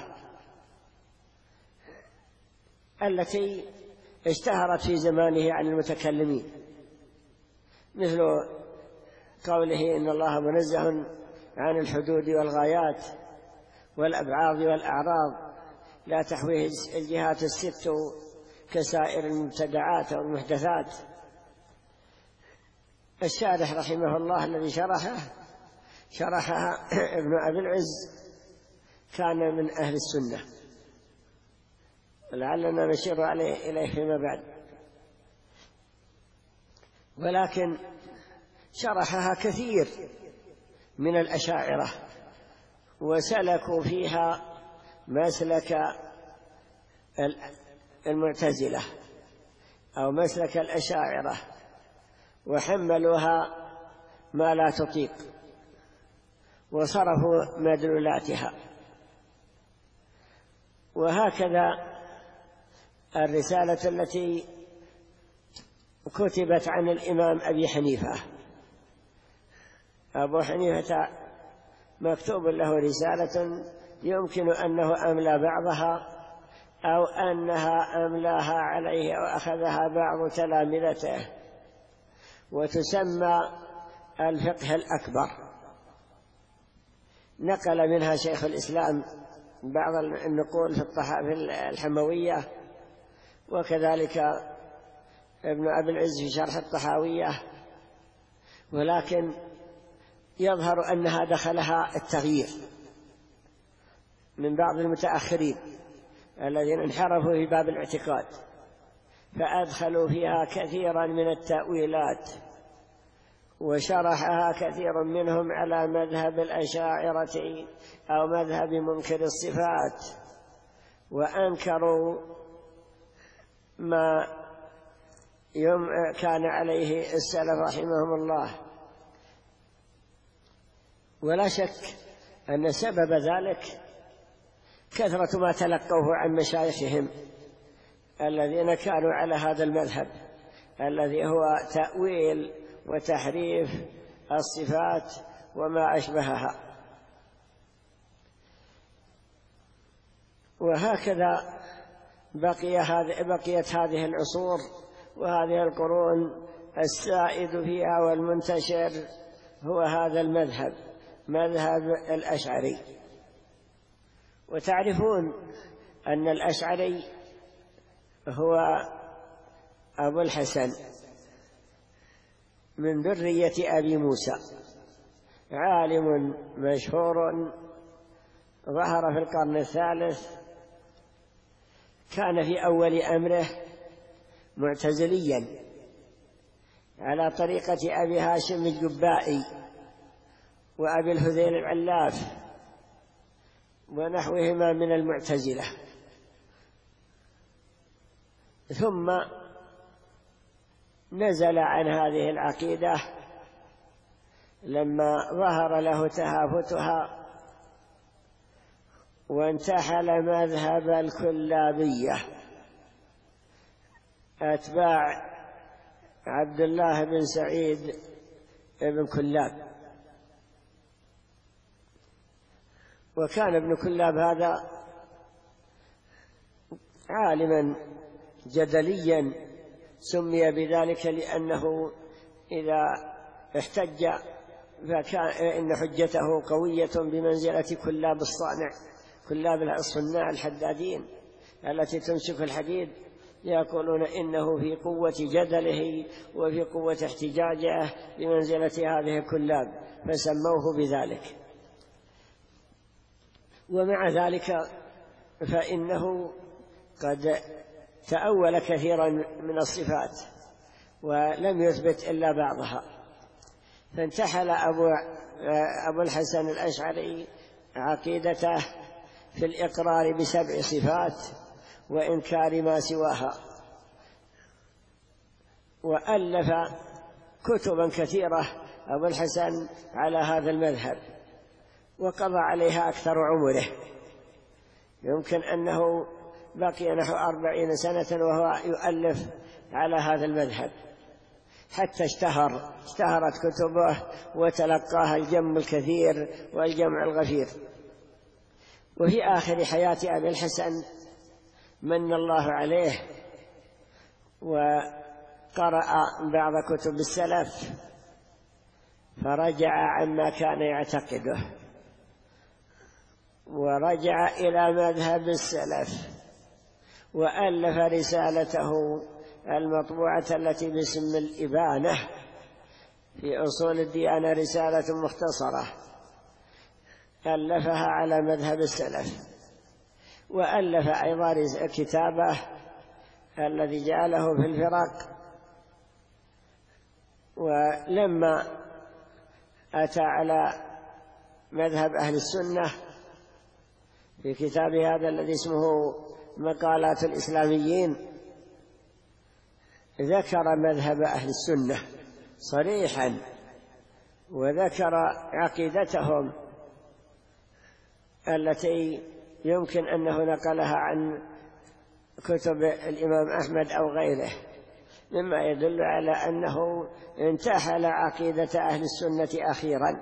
التي اشتهرت في زمانه عن المتكلمين، مثل قوله إن الله منزه عن الحدود والغايات والأبعاض والأعراض لا تحويه الجهات الست كسائر المبتدعات والمحدثات. الشارح رحمه الله الذي شرحها ابن أبي العز كان من أهل السنة، لعلنا نشير إليه فيما بعد، ولكن شرحها كثير من الأشاعرة وسلكوا فيها مسلك المعتزلة أو مسلك الأشاعرة، وحملوها ما لا تطيق وصرفوا مدلولاتها. وهكذا الرسالة التي كتبت عن الإمام أبي حنيفة، أبو حنيفة مكتوب له رسالة يمكن أنه أملى بعضها أو أنها أملاها عليه أو أخذها بعض تلامذته، وتسمى الفقه الأكبر. نقل منها شيخ الإسلام بعض النقول في الحموية، وكذلك ابن أبي العز في شرح الطحاوية، ولكن يظهر أنها دخلها التغيير من بعض المتأخرين الذين انحرفوا في باب الاعتقاد، فأدخلوا فيها كثيرا من التأويلات، وشرحها كثير منهم على مذهب الأشاعرة أو مذهب منكر الصفات، وأنكروا ما كان عليه السلف رحمهم الله. ولا شك أن سبب ذلك كثرة ما تلقوه عن مشايخهم الذين كانوا على هذا المذهب الذي هو تأويل وتحريف الصفات وما أشبهها. وهكذا بقيت هذه العصور وهذه القرون السائد فيها والمنتشر هو هذا المذهب، مذهب الأشعري. وتعرفون أن الأشعري هو أبو الحسن من ذرية أبي موسى، عالم مشهور ظهر في القرن الثالث، كان في أول أمره معتزليا على طريقة أبي هاشم الجبائي وأبي الهذيل العلاف ونحوهما من المعتزلة، ثم نزل عن هذه العقيدة لما ظهر له تهافتها وانتحل مذهب الكلابية أتباع عبد الله بن سعيد بن كلاب. وكان ابن كلاب هذا عالما جدليا، سمي بذلك لأنه إذا احتج فإن حجته قوية بمنزلة كلاب الصانع، كلاب الصناع الحدادين التي تمسك الحديد، يقولون إنه في قوة جدله وفي قوة احتجاجه بمنزلة هذه الكلاب، فسموه بذلك. ومع ذلك فإنه قد تأول كثيرا من الصفات ولم يثبت إلا بعضها، فانتحل أبو الحسن الأشعري عقيدته في الإقرار ب7 صفات وإنكار ما سواها، وألف كتبا كثيرة أبو الحسن على هذا المذهب، وقضى عليها أكثر عمره، يمكن أنه بقي نحو 40 سنة وهو يؤلف على هذا المذهب، حتى اشتهرت كتبه وتلقاها الجم الكثير والجمع الغفير. وفي آخر حياة أبي الحسن من الله عليه وقرأ بعض كتب السلف فرجع عما كان يعتقده ورجع إلى مذهب السلف، وألف رسالته المطبوعة التي باسم الإبانة في أصول الديانة، رسالة مختصرة ألفها على مذهب السلف. وألف أيضا كتابه الذي جعله في الفرق. ولما أتى على مذهب أهل السنة في كتاب هذا الذي اسمه مقالات الإسلاميين، ذكر مذهب أهل السنة صريحا وذكر عقيدتهم التي يمكن أنه نقلها عن كتب الإمام أحمد أو غيره، مما يدل على أنه انتحل عقيدة أهل السنة أخيرا.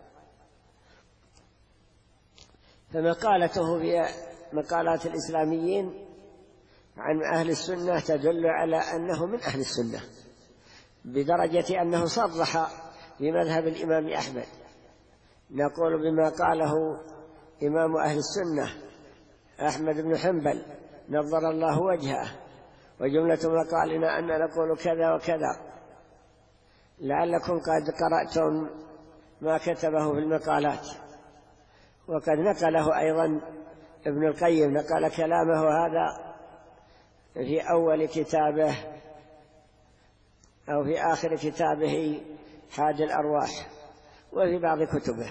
فمقالته في مقالات الإسلاميين عن أهل السنة تدل على أنه من أهل السنة، بدرجة أنه صرح بمذهب الإمام أحمد. نقول بما قاله إمام أهل السنة أحمد بن حنبل نظر الله وجهه، وجملة مقالنا أن نقول كذا وكذا، لعلكم قد قرأتم ما كتبه في المقالات. وقد نقله أيضا ابن القيم، نقل كلامه هذا في أول كتابه أو في آخر كتابه حاد الأرواح، وفي بعض كتبه.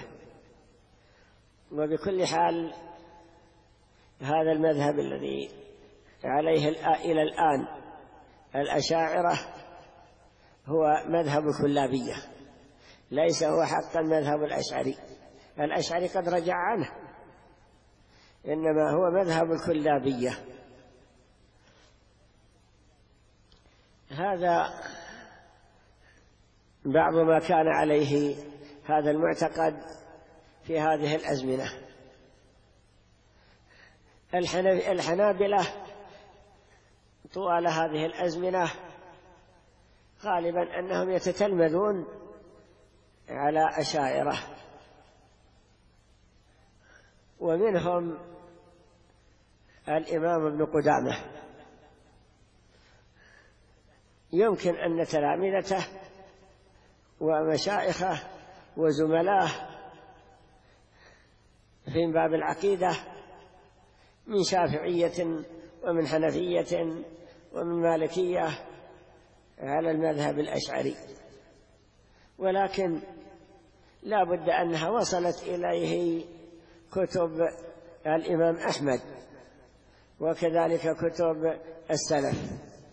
وبكل حال هذا المذهب الذي عليه إلى الآن الأشاعرة هو مذهب الكلابية، ليس هو حقا مذهب الأشعري. الأشعري قد رجع عنه، إنما هو مذهب الكلابية. هذا بعض ما كان عليه هذا المعتقد في هذه الأزمنة. الحنابلة طوال هذه الأزمنة غالبا أنهم يتتلمذون على أشاعرة، ومنهم الإمام ابن قدامة. يمكن أن تلامذته ومشايخه وزملاه في باب العقيدة من شافعية ومن حنفية ومن مالكية على المذهب الأشعري، ولكن لا بد أنها وصلت إليه كتب الإمام أحمد وكذلك كتب السلف،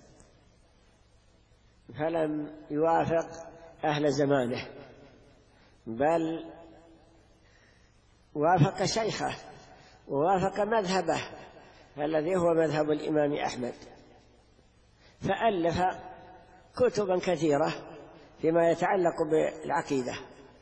فلم يوافق أهل زمانه، بل وافق شيخه ووافق مذهبه الذي هو مذهب الإمام أحمد، فألف كتبا كثيرة فيما يتعلق بالعقيدة،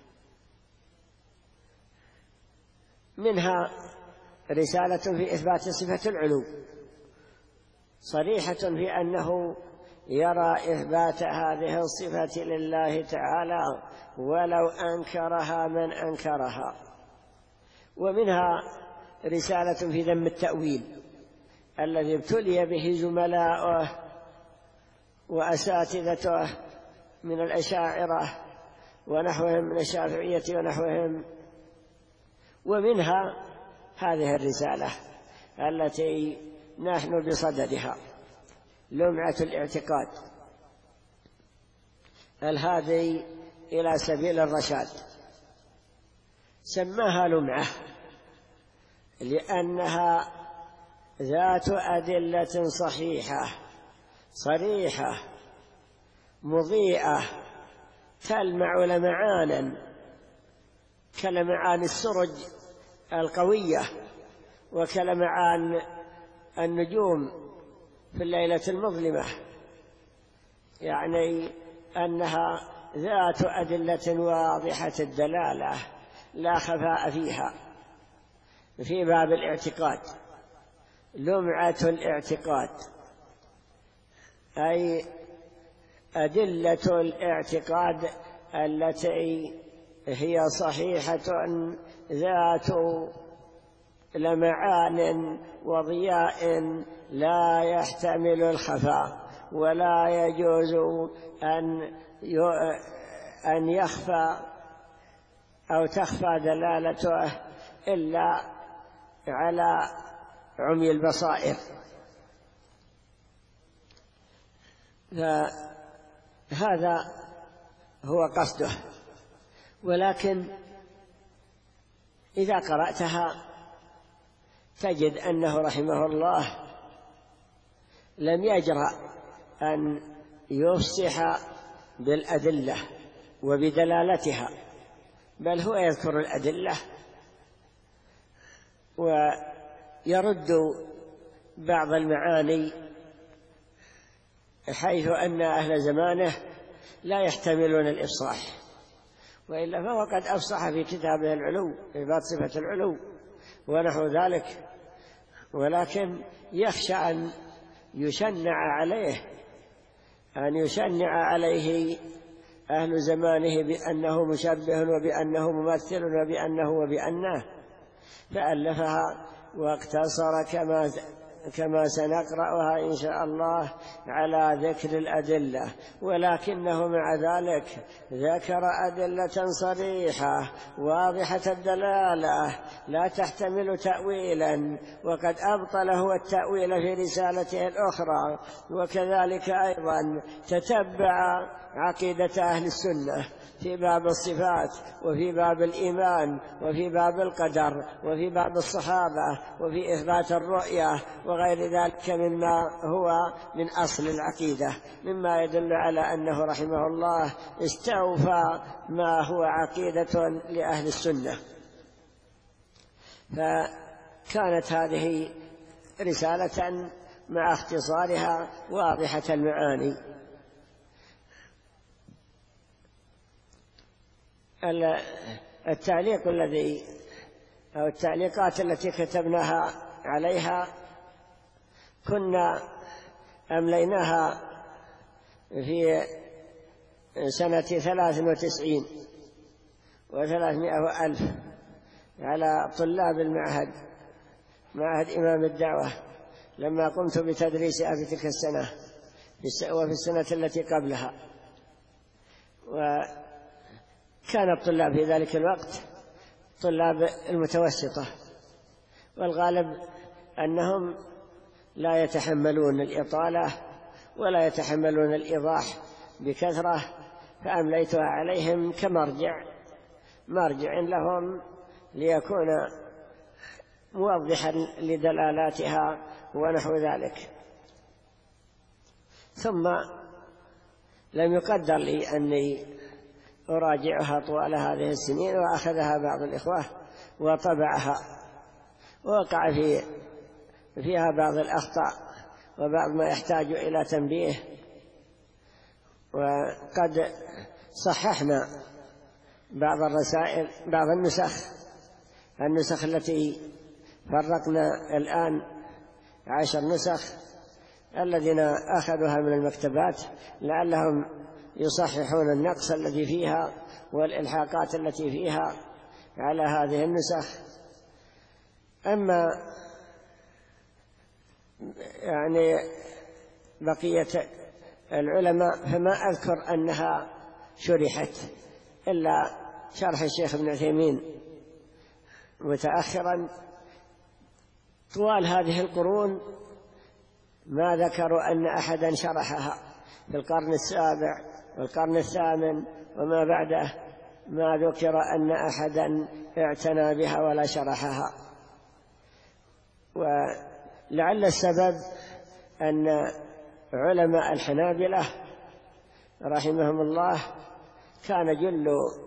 منها رسالة في إثبات صفة العلو صريحة في أنه يرى إثبات هذه الصفة لله تعالى ولو أنكرها من أنكرها، ومنها رسالة في ذم التأويل الذي ابتلي به زملاؤه وأساتذته من الأشاعرة ونحوهم من الشافعية ونحوهم، ومنها هذه الرسالة التي نحن بصددها لمعة الاعتقاد الهادي إلى سبيل الرشاد. سماها لمعة لأنها ذات أدلة صحيحة صريحة مضيئة تلمع لمعانا كلمعان السرج القوية وكلمعان النجوم في الليلة المظلمة، يعني أنها ذات أدلة واضحة الدلالة لا خفاء فيها في باب الاعتقاد. لمعة الاعتقاد أي أدلة الاعتقاد التي هي صحيحة ذات لمعان وضياء لا يحتمل الخفاء، ولا يجوز أن يخفى أو تخفى دلالته إلا على عمي البصائر. فهذا هو قصده، ولكن إذا قرأتها تجد أنه رحمه الله لم يجرأ أن يفصح بالأدلة وبدلالتها، بل هو يذكر الأدلة ويرد بعض المعاني، حيث أن أهل زمانه لا يحتملون الإفصاح، وإلا فهو قد أفصح في كتابه العلو إثبات صفة العلو ونحو ذلك، ولكن يخشى أن يشنع عليه أهل زمانه بأنه مشبه وبأنه ممثل وبأنه فألفها واقتصر كما سنقرأها إن شاء الله على ذكر الأدلة، ولكنه مع ذلك ذكر أدلة صريحة واضحة الدلالة لا تحتمل تأويلا، وقد أبطل هو التأويل في رسالته الأخرى، وكذلك أيضا تتبع عقيدة أهل السنة في باب الصفات وفي باب الإيمان وفي باب القدر وفي باب الصحابة وفي إثبات الرؤية وغير ذلك مما هو من أصل العقيدة، مما يدل على أنه رحمه الله استوفى ما هو عقيدة لأهل السنة. فكانت هذه رسالة مع اختصارها واضحة المعاني. التعليق الذي أو التعليقات التي كتبناها عليها كنا أمليناها في سنة 93 و300,000 على طلاب معهد إمام الدعوة لما قمت بتدريسها في تلك السنة وفي السنة التي قبلها، كان الطلاب في ذلك الوقت طلاب المتوسطة، والغالب أنهم لا يتحملون الإطالة ولا يتحملون الإيضاح بكثرة، فأمليتها عليهم مرجع لهم ليكون موضحا لدلالاتها ونحو ذلك. ثم لم يقدر لي أني أراجعها طوال هذه السنين، وأخذها بعض الإخوة وطبعها، ووقع فيها بعض الأخطاء وبعض ما يحتاج إلى تنبيه. وقد صححنا بعض النسخ التي فرقنا الآن 10 نسخ الذين أخذوها من المكتبات لعلهم يصححون النقص الذي فيها والإلحاقات التي فيها على هذه النسخ. أما يعني بقية العلماء فما أذكر أنها شرحت، إلا شرح الشيخ ابن عثيمين متأخرا. طوال هذه القرون ما ذكروا أن أحدا شرحها. في القرن السابع والقرن الثامن وما بعده ما ذكر أن أحدا اعتنى بها ولا شرحها. ولعل السبب أن علماء الحنابلة رحمهم الله كان جل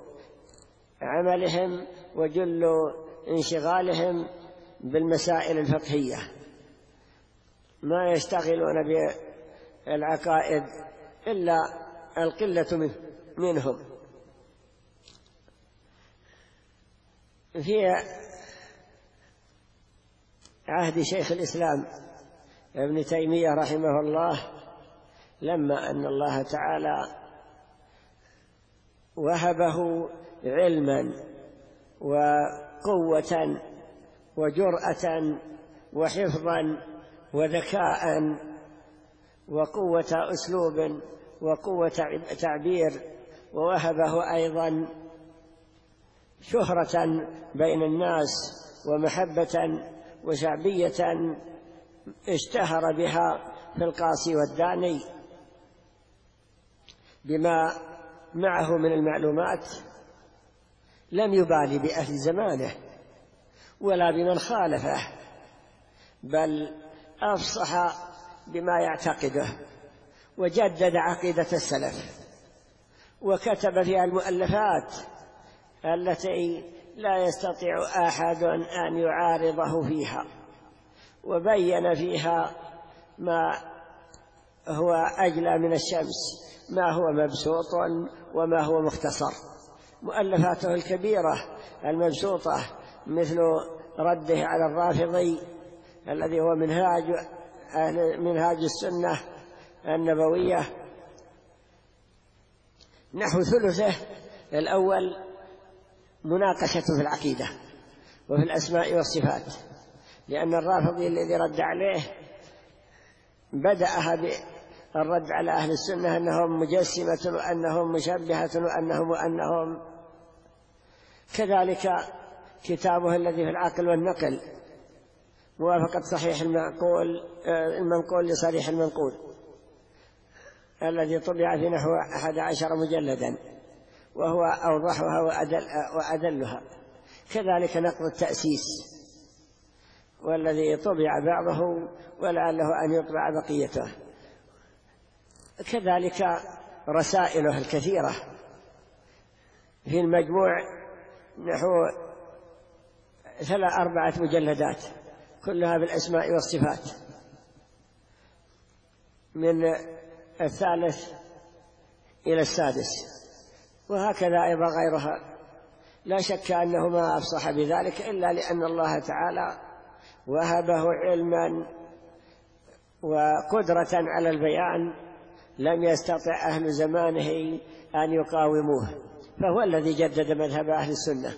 عملهم وجل انشغالهم بالمسائل الفقهية، ما يشتغلون بالعقائد إلا القلة منهم. في عهد شيخ الإسلام ابن تيمية رحمه الله، لما أن الله تعالى وهبه علما وقوة وجرأة وحفظا وذكاء وقوة أسلوب وقوة تعبير، ووهبه أيضا شهرة بين الناس ومحبة وشعبية اشتهر بها في القاصي والداني بما معه من المعلومات، لم يبالي بأهل زمانه ولا بمن خالفه، بل أفصح بما يعتقده وجدد عقيدة السلف، وكتب فيها المؤلفات التي لا يستطيع أحد أن يعارضه فيها، وبين فيها ما هو أجلى من الشمس، ما هو مبسوط وما هو مختصر. مؤلفاته الكبيرة المبسوطة مثل رده على الرافضي الذي هو منهاج السنة النبوية، نحو ثلثه الأول مناقشة في العقيدة وفي الأسماء والصفات، لأن الرافضي الذي رد عليه بدأها بالرد على أهل السنة أنهم مجسمة وأنهم مشبهة وأنهم كذلك كتابه الذي في العقل والنقل موافقة صحيح المنقول لصريح المنقول الذي طبع في نحو 11 مجلدا، وهو أوضحها وأدلها. كذلك نقض التأسيس والذي طبع بعضه ولعله أن يطبع بقيته. كذلك رسائله الكثيرة في المجموع نحو 3-4 مجلدات كلها بالأسماء والصفات، من 3 إلى 6، وهكذا أيضا غيرها. لا شك أنه ما أفصح بذلك إلا لأن الله تعالى وهبه علما وقدرة على البيان لم يستطع أهل زمانه أن يقاوموه، فهو الذي جدد مذهب أهل السنة.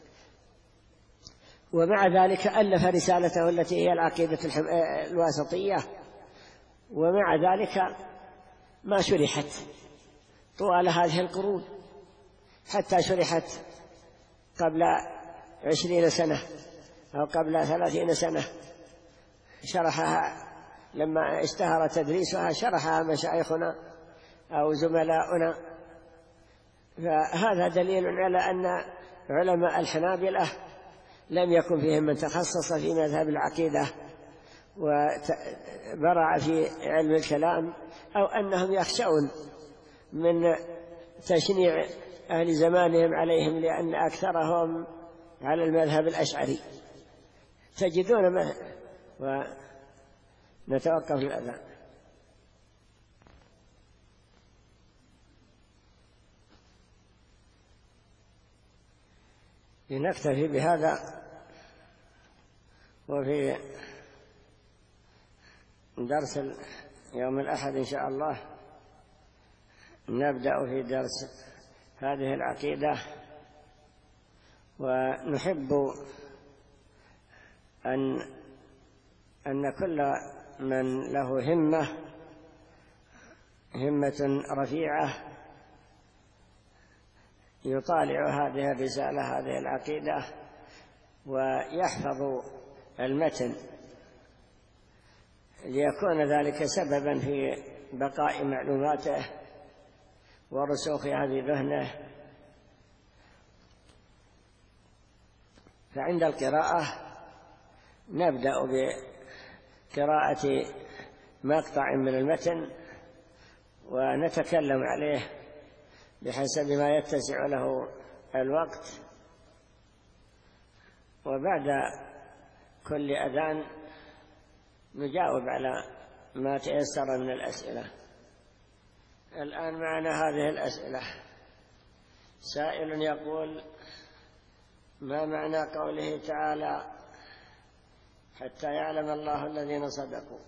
ومع ذلك ألف رسالته التي هي العقيدة الواسطية، ومع ذلك ما شرحت طوال هذه القرون، حتى شرحت قبل 20 سنة أو قبل 30 سنة، شرحها لما اشتهر تدريسها شرحها مشايخنا أو زملاؤنا. فهذا دليل على أن علماء الحنابلة لم يكن فيهم من تخصص في مذهب العقيدة وبرع في علم الكلام، أو أنهم يخشون من تشنيع أهل زمانهم عليهم، لأن أكثرهم على المذهب الأشعري. تجدون ونتوقف الأذان. لنكتفي بهذا، وفي درس يوم الأحد إن شاء الله نبدأ في درس هذه العقيدة. ونحب أن كل من له همة رفيعة يطالع هذه الرسالة، هذه العقيدة، ويحفظ المتن ليكون ذلك سببا في بقاء معلوماته ورسوخها في ذهنه. فعند القراءة نبدأ بقراءة مقطع من المتن ونتكلم عليه بحسب ما يتسع له الوقت، وبعد كل أذان نجاوب على ما تيسر من الأسئلة. الآن معنا هذه الأسئلة. سائل يقول: ما معنى قوله تعالى: حتى يعلم الله الذين صدقوا؟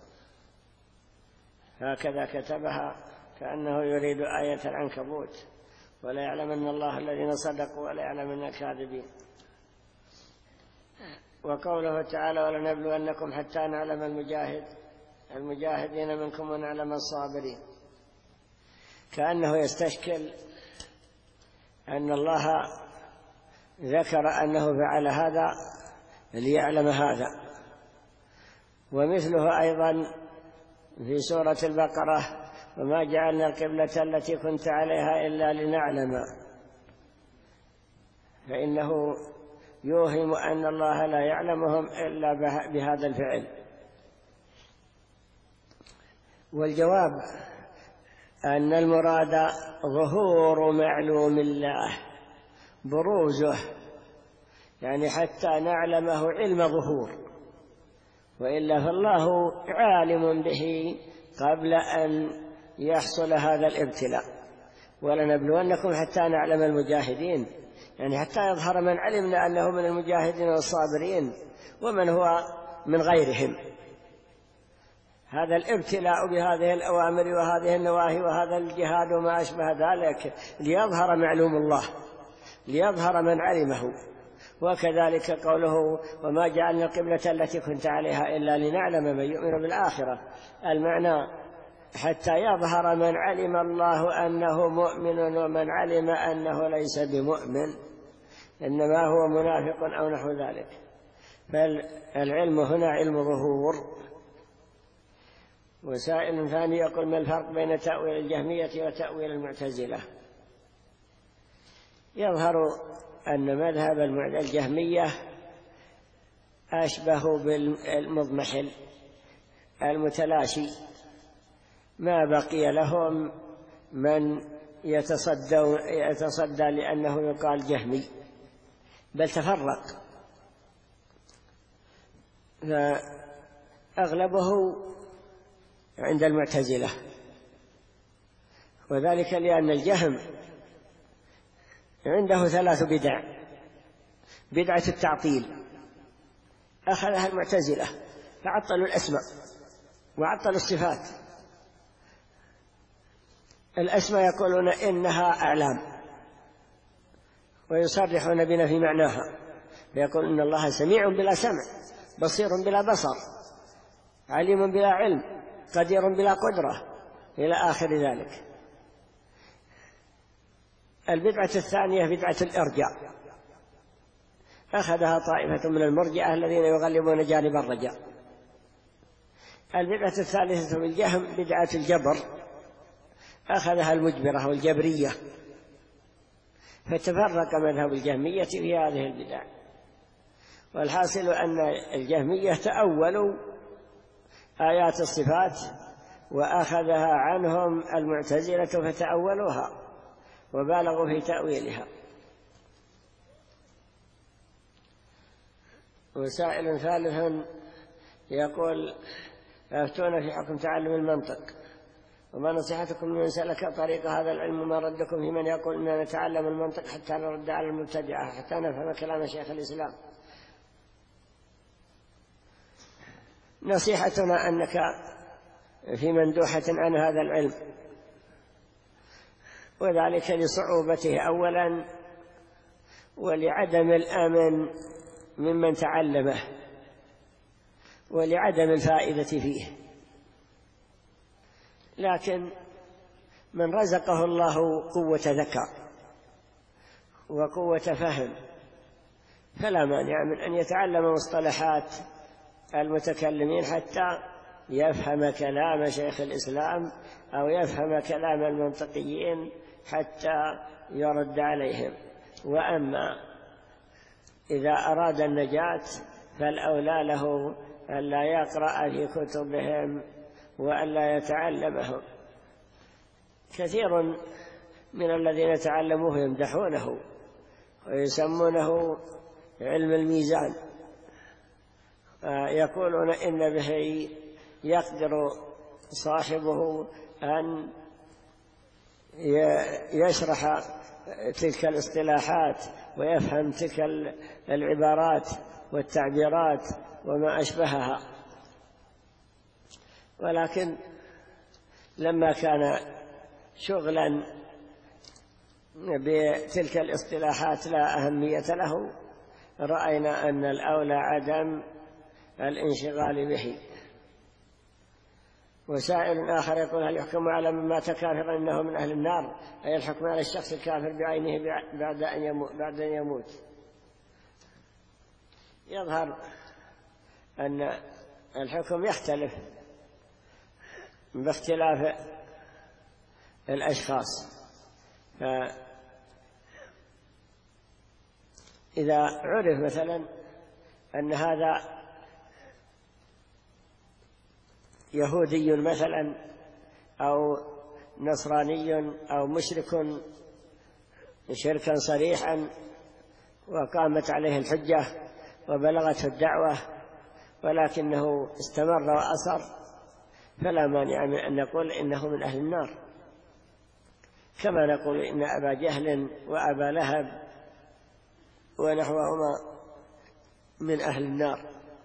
هكذا كتبها كأنه يريد آية العنكبوت: ولا يعلمن الله الذين صدقوا ولا يعلمن الكاذبين. وقوله تعالى: ولنبلونكم حتى نعلم المجاهدين منكم ونعلم الصابرين، كأنه يستشكل أن الله ذكر أنه فعل هذا ليعلم هذا. ومثله أيضا في سورة البقرة: وما جعلنا القبلة التي كنت عليها إلا لنعلم، فإنه يوهم أن الله لا يعلمهم إلا بهذا الفعل. والجواب أن المراد ظهور معلوم الله، بروزه، يعني حتى نعلمه علم ظهور، وإلا فالله عالم به قبل أن يحصل هذا الابتلاء. ولنبلونكم حتى نعلم المجاهدين، يعني حتى يظهر من علمنا أنه من المجاهدين والصابرين ومن هو من غيرهم. هذا الابتلاء بهذه الأوامر وهذه النواهي وهذا الجهاد وما أشبه ذلك ليظهر معلوم الله، ليظهر من علمه. وكذلك قوله: وما جعلنا القبلة التي كنت عليها إلا لنعلم من يؤمن بالآخرة، المعنى حتى يظهر من علم الله أنه مؤمن ومن علم أنه ليس بمؤمن، إنما هو منافق أو نحو ذلك. فالعلم هنا علم ظهور. وسائل ثاني يقول: ما الفرق بين تأويل الجهمية وتأويل المعتزلة؟ يظهر أن مذهب الجهمية أشبه بالمضمحل المتلاشي، ما بقي لهم من يتصدى لأنه يقال جهمي، بل تفرق. فأغلبه عند المعتزلة، وذلك لأن الجهم عنده 3 بدع: بدعة التعطيل أخذها المعتزلة فعطلوا الأسماء وعطلوا الصفات. الأسماء يقولون إنها أعلام ويصرحون بنا في معناها، فيقول إن الله سميع بلا سمع، بصير بلا بصر، عليم بلا علم، قدير بلا قدرة، إلى آخر ذلك. البدعة الثانية بدعة الإرجاء، أخذها طائفة من المرجئة الذين يغلبون جانب الرجاء. البدعة الثالثة بالجهم بدعة الجبر، أخذها المجبرة والجبرية، فتفرق مذهب الجهمية في هذه البدع. والحاصل أن الجهمية تأولوا آيات الصفات وأخذها عنهم المعتزلة فتأولوها وبالغوا في تأويلها. وسائل ثالث يقول: أفتون في حكم تعلم المنطق، وما نصيحتكم من سلك طريق هذا العلم، وما ردكم في من يقول إننا نتعلم المنطق حتى نرد على المبتدعة حتى نفهم كلام شيخ الإسلام؟ نصيحتنا أنك في مندوحة عن هذا العلم، وذلك لصعوبته أولا، ولعدم الأمن ممن تعلمه، ولعدم الفائدة فيه. لكن من رزقه الله قوة ذكاء وقوة فهم فلا مانع من أن يتعلم مصطلحات المتكلمين حتى يفهم كلام شيخ الإسلام أو يفهم كلام المنطقيين حتى يرد عليهم. وأما إذا أراد النجاة فالأولى له ألا يقرأ في كتبهم وألا يتعلمهم. كثير من الذين تعلموه يمدحونه ويسمونه علم الميزان، يقولون إن به يقدر صاحبه أن يشرح تلك الاصطلاحات ويفهم تلك العبارات والتعبيرات وما أشبهها. ولكن لما كان شغلا بتلك الاصطلاحات لا أهمية له، رأينا أن الأولى عدم الانشغال به. وسائل آخر يقول: هل يحكم على من مات كافرا أنه من أهل النار؟ أي الحكم على الشخص الكافر بعينه بعد أن يموت؟ يظهر أن الحكم يختلف باختلاف الأشخاص. فإذا عرف مثلا أن هذا يهودي مثلا أو نصراني أو مشرك شركا صريحا وقامت عليه الحجة وبلغته الدعوة ولكنه استمر وأصر، فلا مانع من أن نقول إنه من أهل النار، كما نقول إن أبا جهل وأبا لهب ونحوهما من أهل النار.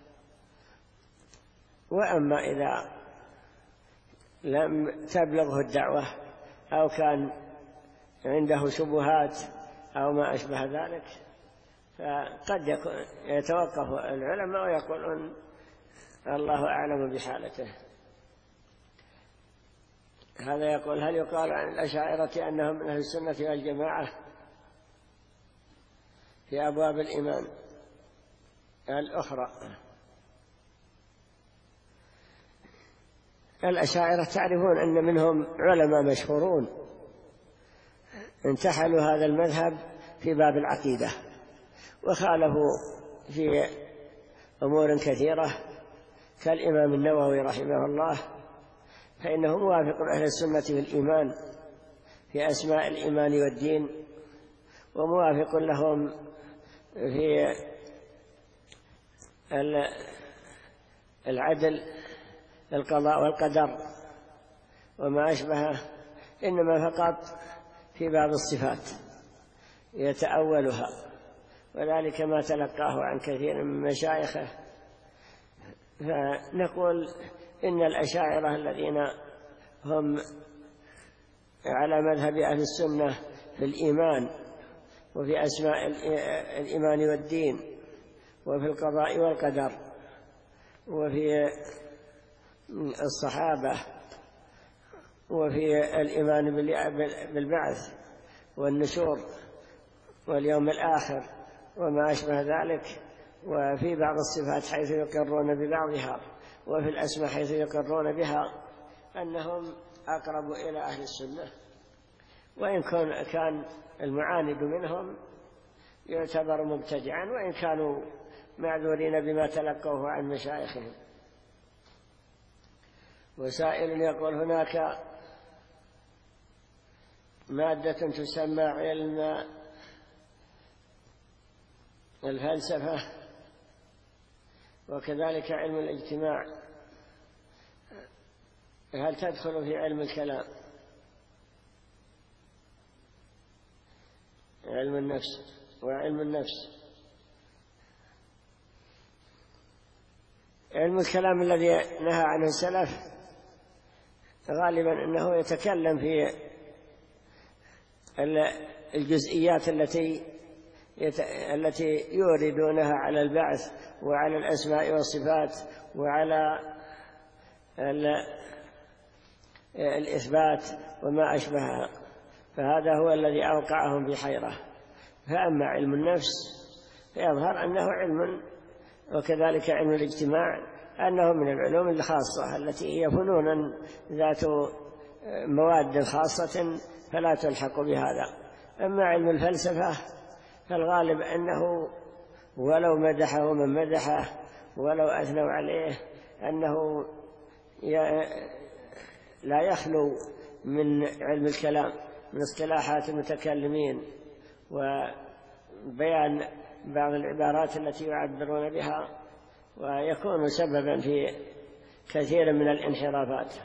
وأما إذا لم تبلغه الدعوة أو كان عنده شبهات أو ما أشبه ذلك، فقد يتوقف العلماء ويقولون الله أعلم بحالته. هذا يقول: هل يقال عن الأشاعرة أنهم من أهل السنة والجماعة في أبواب الإيمان الأخرى؟ الأشاعرة تعرفون أن منهم علماء مشهورون انتحلوا هذا المذهب في باب العقيدة وخالفوا في أمور كثيرة، كالإمام النووي رحمه الله، فإنه موافق أهل السنة في الإيمان في أسماء الإيمان والدين، وموافق لهم في العدل القضاء والقدر وما أشبهه، إنما فقط في باب الصفات يتأولها، وذلك ما تلقاه عن كثير من مشايخه. فنقول إن الأشاعرة الذين هم على مذهب أهل السنة في الإيمان وفي أسماء الإيمان والدين وفي القضاء والقدر وفي الصحابة وفي الإيمان بالبعث والنشور واليوم الآخر وما أشبه ذلك، وفي بعض الصفات حيث يقرون ببعضها، وفي الأسماء حيث يقرون بها، أنهم أقرب إلى أهل السنة، وإن كان المعاند منهم يعتبر مبتدعا، وإن كانوا معذورين بما تلقوه عن مشايخهم. وسائل يقول هناك مادة تسمى علم الفلسفة وكذلك علم الاجتماع، هل تدخل في علم الكلام؟ علم النفس وعلم النفس. علم الكلام الذي نهى عنه السلف غالبا أنه يتكلم في الجزئيات التي يوردونها على البعث وعلى الأسماء والصفات وعلى الإثبات وما أشبهها، فهذا هو الذي أوقعهم في حيرة. فأما علم النفس فيظهر أنه علم، وكذلك علم الاجتماع أنه من العلوم الخاصة التي هي فنون ذات مواد خاصة فلا تلحق بهذا. أما علم الفلسفة فالغالب أنه ولو مدحه من مدحه ولو أثنوا عليه أنه لا يخلو من علم الكلام من اصطلاحات المتكلمين وبيان بعض العبارات التي يعبرون بها، ويكون سببا في كثير من الانحرافات.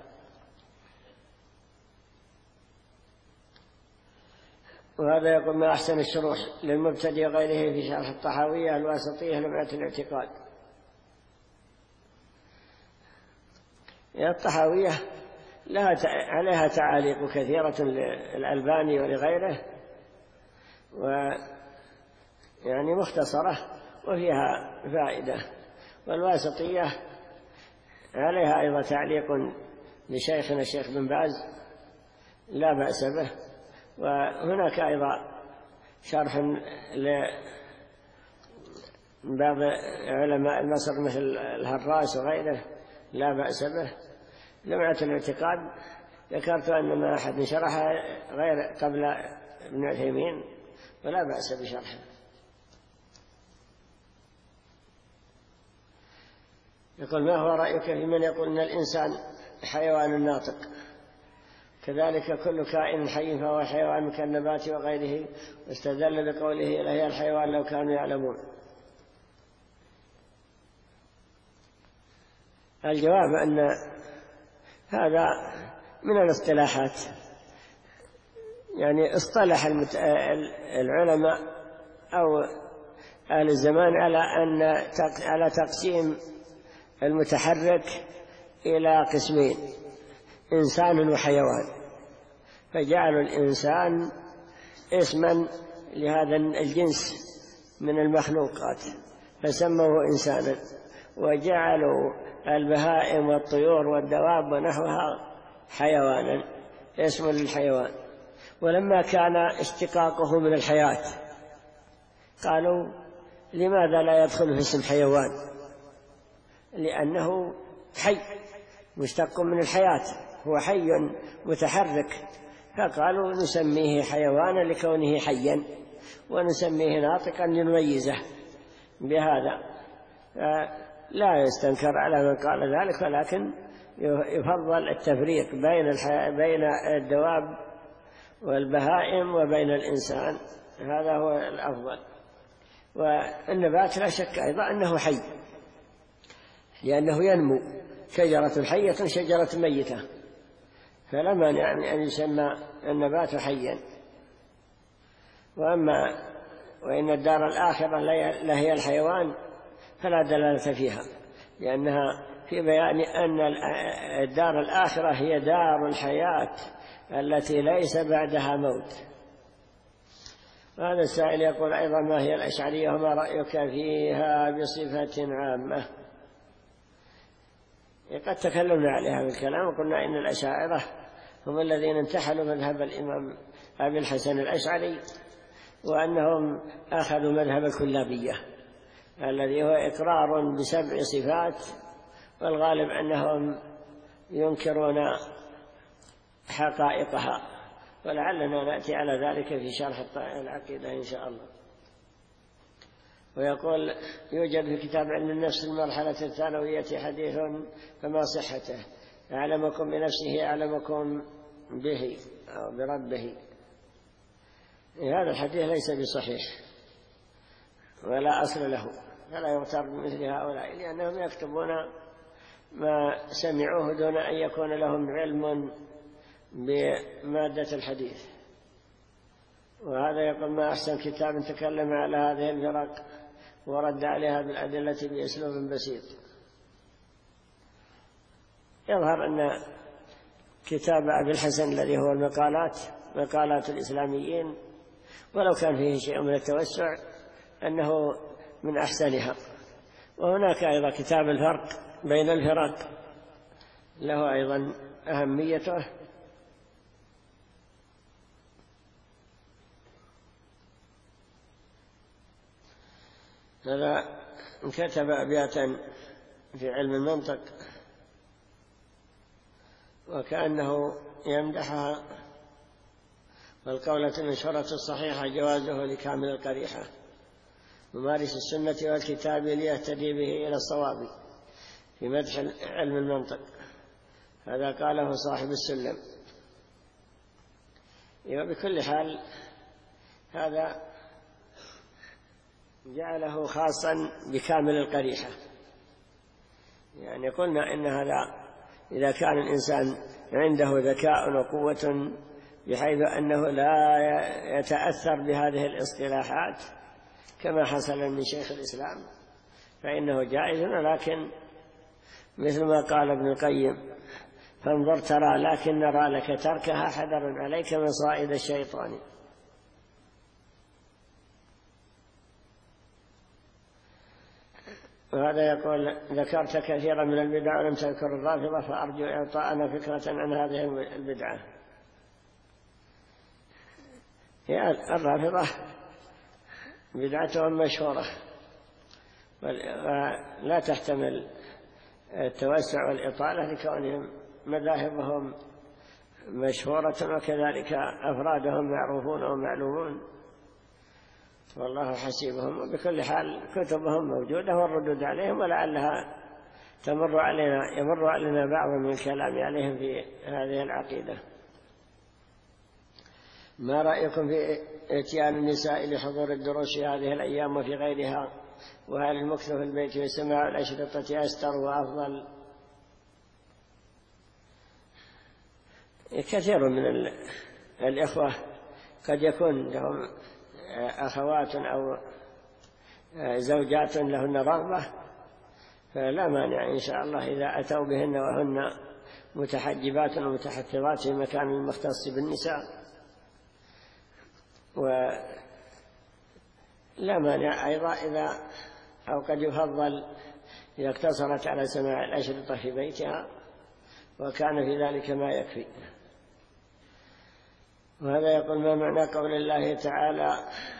وهذا يقول ما أحسن الشروح للمبتدئ غيره في شرح الطحاوية الواسطية لمعة الاعتقاد. الطحاوية عليها تعاليق كثيرة للألباني ولغيره، ويعني مختصرة وفيها فائدة. والواسطية عليها أيضا تعليق لشيخنا الشيخ بن باز لا بأس به، وهناك أيضا شرح لبعض علماء مصر مثل الهراس وغيره لا بأس به. لمعة الاعتقاد ذكرت أن ما أحد شرحها غير قبل ابن عثيمين ولا بأس بشرحه. يقول ما هو رأيك في من يقول أن الإنسان حيوان ناطق، كذلك كل كائن حي فهو حيوان كالنبات وغيره، واستدل بقوله لهي الحيوان لو كانوا يعلمون. الجواب أن هذا من الاصطلاحات، يعني اصطلح العلماء أو أهل الزمان على تقسيم المتحرك إلى قسمين، إنسان وحيوان، فجعلوا الإنسان اسما لهذا الجنس من المخلوقات فسموه إنسانا، وجعلوا البهائم والطيور والدواب ونحوها حيوانا اسم للحيوان. ولما كان اشتقاقه من الحياة قالوا لماذا لا يدخل في اسم حيوان؟ لأنه حي مشتق من الحياة، هو حي متحرك، فقالوا نسميه حيوانا لكونه حيا، ونسميه ناطقا لنميزه بهذا. لا يستنكر على من قال ذلك، ولكن يفضل التفريق بين الدواب والبهائم وبين الإنسان، هذا هو الأفضل. والنبات لا شك أيضا أنه حي، لأنه ينمو، شجرة حية شجرة ميتة، فلا مانع أن يسمى النبات حيا. وإن الدار الآخرة لهي الحيوان فلا دلالة فيها، لأنها في بيان أن الدار الآخرة هي دار الحياة التي ليس بعدها موت. هذا السائل يقول أيضا ما هي الأشعرية وما رأيك فيها بصفة عامة؟ قد تكلمنا عليها بالكلام وقلنا إن الأشاعرة هم الذين انتحلوا مذهب الإمام أبي الحسن الأشعري، وأنهم أخذوا مذهب الكلابية الذي هو إقرار ب7 صفات، والغالب أنهم ينكرون حقائقها، ولعلنا نأتي على ذلك في شرح العقيدة إن شاء الله. ويقول: يوجد في كتاب علم النفس المرحلة الثانوية حديث فما صحته؟ أعلمكم بنفسه أعلمكم به أو بربه. هذا الحديث ليس بصحيح ولا أصل له، فلا يغتر بمثل هؤلاء، لأنهم يكتبون ما سمعوه دون أن يكون لهم علم بمادة الحديث. وهذا يقول: ما أحسن كتاب تكلم على هذه الفرق ورد عليها بالأدلة بأسلوب بسيط. يظهر أن كتاب أبي الحسن الذي هو مقالات الإسلاميين، ولو كان فيه شيء من التوسع، أنه من أحسنها. وهناك أيضا كتاب الفرق بين الفرق له أيضا أهميته. هذا كتب أبياتا في علم المنطق وكأنه يمدحها، والقولة المشهورة الصحيحة جوازه لكامل القريحة، ممارس السنة والكتاب ليهتدي به إلى الصواب، في مدح علم المنطق. هذا قاله صاحب السلم. وبكل حال هذا جعله خاصا بكامل القريحة. يعني قلنا إن هذا إذا كان الإنسان عنده ذكاء وقوة بحيث أنه لا يتأثر بهذه الاصطلاحات كما حصل من شيخ الإسلام فإنه جائز، ولكن مثل ما قال ابن القيم: فانظر ترى لكن نرى لك تركها حذر عليك من صائد الشيطان. وهذا يقول: ذكرت كثيرا من البدع ولم تذكر الرافضة، فأرجو إعطاءنا فكرة عن هذه البدعة. هي الرافضة بدعتهم مشهورة ولا تحتمل التوسع والإطالة لكونهم مذاهبهم مشهورة، وكذلك أفرادهم معروفون ومعلومون والله حسيبهم. وبكل حال كتبهم موجودة والردود عليهم، ولعلها يمر علينا بعض من الكلام عليهم في هذه العقيدة. ما رأيكم في اتيان النساء لحضور الدروس في هذه الأيام وفي غيرها؟ وهل المكث في البيت وسماع الأشرطة أستر وأفضل؟ كثير من الإخوة قد يكون لهم أخوات أو زوجات لهن رغبة، فلا مانع إن شاء الله إذا أتوا بهن وهن متحجبات ومتحفظات في مكان المختص بالنساء. ولا مانع أيضا إذا أو قد يفضل إذا اقتصرت على سماع الأشرطة في بيتها وكان في ذلك ما يكفي. وهذا يقول: ما معنى قول الله تعالى: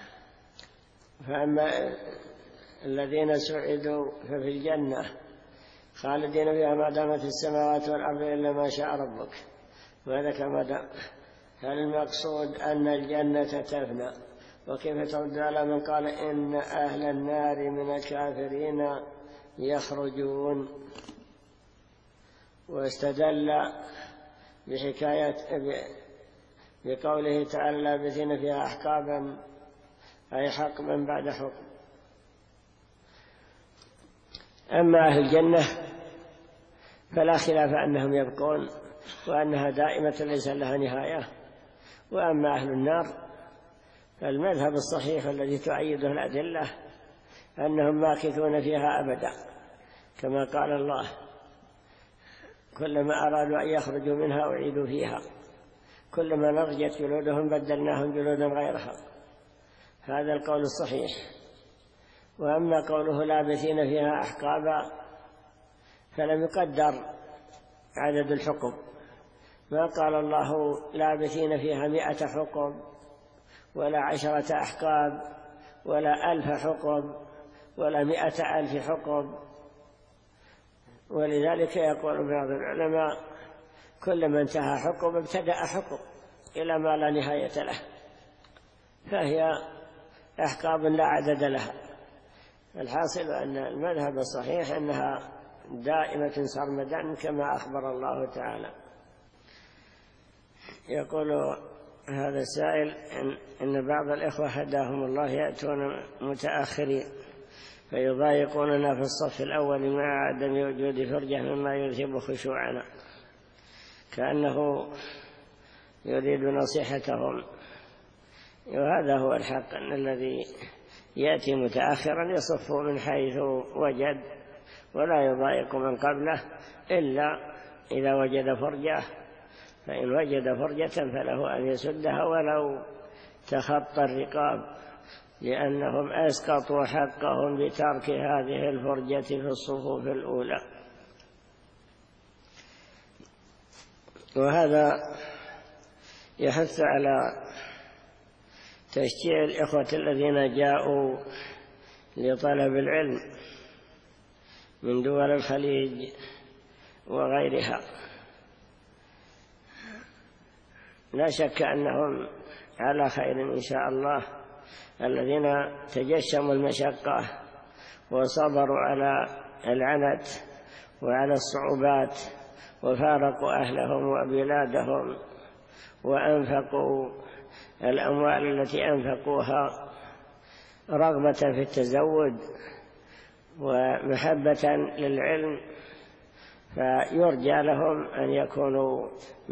فأما الذين سعدوا ففي الجنة خالدين فيها ما دامت السماوات والأرض إلا ما شاء ربك. وهذا كما دام. هل المقصود أن الجنة تفنى؟ وكيف ترد على من قال إن أهل النار من الكافرين يخرجون؟ واستدل بقوله تعالى: لابثين فيها أحقابا، أي حقبا بعد حقب. أما أهل الجنة فلا خلاف أنهم يبقون وأنها دائمة ليس لها نهاية. وأما أهل النار فالمذهب الصحيح الذي تؤيده الأدلة أنهم ماكثون فيها أبدا، كما قال الله: كلما أرادوا أن يخرجوا منها أعيدوا فيها، كلما نضجت جلودهم بدلناهم جلودا غيرها. هذا القول الصحيح. وأما قوله لابثين فيها أحقابا فلم يقدر عدد الحقب، ما قال الله لابثين فيها 100 حقب ولا 10 أحقاب ولا 1000 حقب ولا 100,000 حقب. ولذلك يقول بعض العلماء كلما انتهى حقب ابتدأ حقب إلى ما لا نهاية له، فهي أحقاب لا عدد لها. الحاصل أن المذهب الصحيح أنها دائمة سرمدا كما أخبر الله تعالى. يقول هذا السائل إن بعض الإخوة هداهم الله يأتون متأخرين فيضايقوننا في الصف الأول مع عدم وجود فرجة مما يذهب خشوعنا، كأنه يريد نصيحتهم. وهذا هو الحق، أن الذي يأتي متأخرا يصف من حيث وجد ولا يضايق من قبله إلا إذا وجد فرجة، فإن وجد فرجة فله أن يسدها ولو تخطى الرقاب، لأنهم أسقطوا حقهم بترك هذه الفرجة في الصفوف الأولى. وهذا يحث على تشجيع الإخوة الذين جاءوا لطلب العلم من دول الخليج وغيرها. لا شك أنهم على خير إن شاء الله، الذين تجشموا المشقة وصبروا على العنت وعلى الصعوبات وفارقوا أهلهم وبلادهم وأنفقوا الأموال التي أنفقوها رغبة في التزود ومحبة للعلم، فيرجى لهم أن يكونوا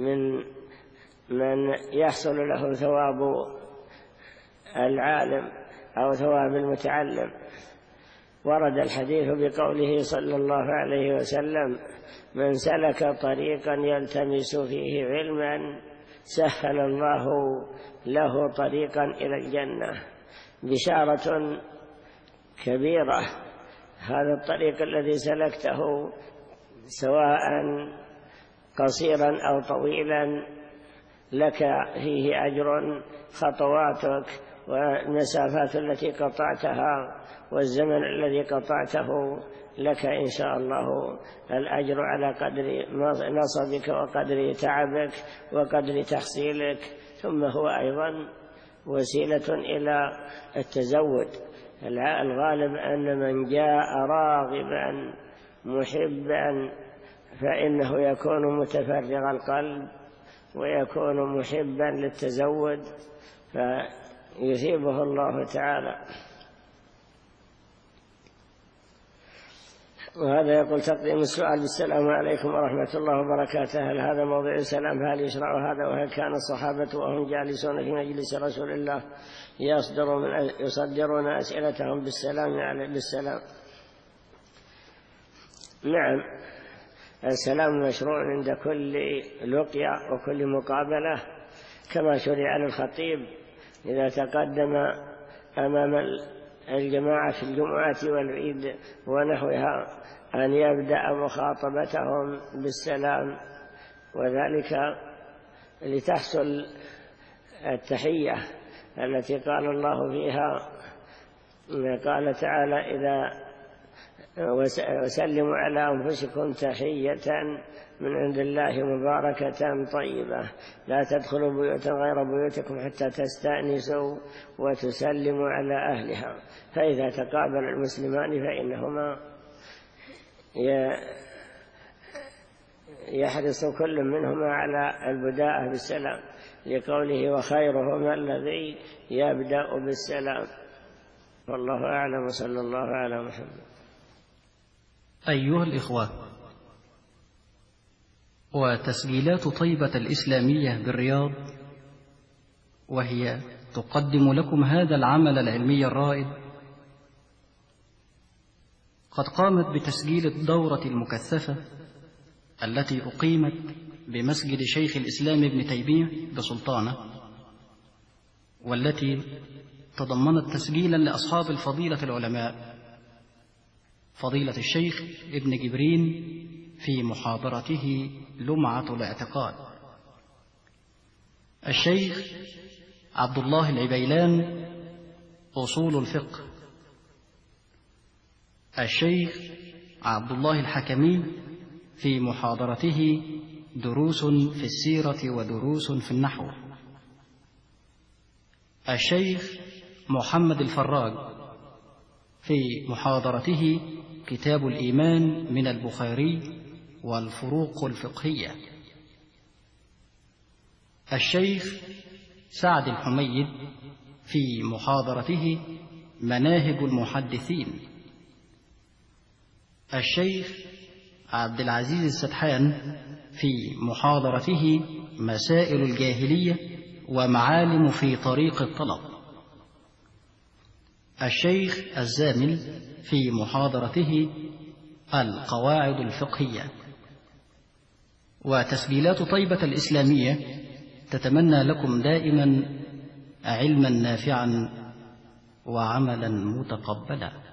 من يحصل لهم ثواب العالم أو ثواب المتعلم. ورد الحديث بقوله صلى الله عليه وسلم: من سلك طريقا يلتمس فيه علما سهل الله له طريقا إلى الجنة. بشارة كبيرة، هذا الطريق الذي سلكته سواء قصيرا أو طويلا لك فيه أجر، خطواتك والمسافات التي قطعتها والزمن الذي قطعته لك إن شاء الله الأجر على قدر نصبك وقدر تعبك وقدر تحصيلك. ثم هو أيضا وسيلة إلى التزود. الغالب أن من جاء راغبا محبا فإنه يكون متفرغ القلب ويكون محبا للتزود فيثيبه الله تعالى. وهذا يقول: تقديم السؤال بالسلام عليكم ورحمة الله وبركاته، هل هذا موضع السلام؟ هل يشرع هذا؟ وهل كان الصحابة وهم جالسون في مجلس رسول الله يصدرون أسئلتهم بالسلام؟ نعم، السلام مشروع عند كل لقيا وكل مقابلة، كما شرع للخطيب إذا تقدم أمام الجماعة في الجمعة والعيد ونحوها أن يبدأ مخاطبتهم بالسلام، وذلك لتحصل التحية التي قال الله فيها، قال تعالى: إذا وسلموا على أنفسكم تحية من عند الله مباركة طيبة، لا تدخلوا بيوتا غير بيوتكم حتى تستأنسوا وتسلموا على أهلها. فإذا تقابل المسلمان فإنهما يحرص كل منهما على البداءة بالسلام، لقوله: وخيرهما الذي يبدأ بالسلام. والله أعلم، صلى الله على محمد. أيها الإخوة، وتسجيلات طيبة الإسلامية بالرياض، وهي تقدم لكم هذا العمل العلمي الرائد، قد قامت بتسجيل الدورة المكثفة التي أقيمت بمسجد شيخ الإسلام ابن تيمية بسلطانة، والتي تضمنت تسجيلا لأصحاب الفضيلة العلماء فضيلة الشيخ ابن جبرين في محاضرته لمعة الاعتقاد، الشيخ عبد الله العبيلان أصول الفقه. الشيخ عبد الله الحكمي في محاضرته دروس في السيرة ودروس في النحو. الشيخ محمد الفراج في محاضرته كتاب الإيمان من البخاري والفروق الفقهية. الشيخ سعد الحميد في محاضرته مناهج المحدثين. الشيخ عبد العزيز السدحان في محاضرته مسائل الجاهلية ومعالم في طريق الطلب. الشيخ الزامل في محاضرته القواعد الفقهية. وتسجيلات طيبة الإسلامية تتمنى لكم دائما علما نافعا وعملا متقبلا.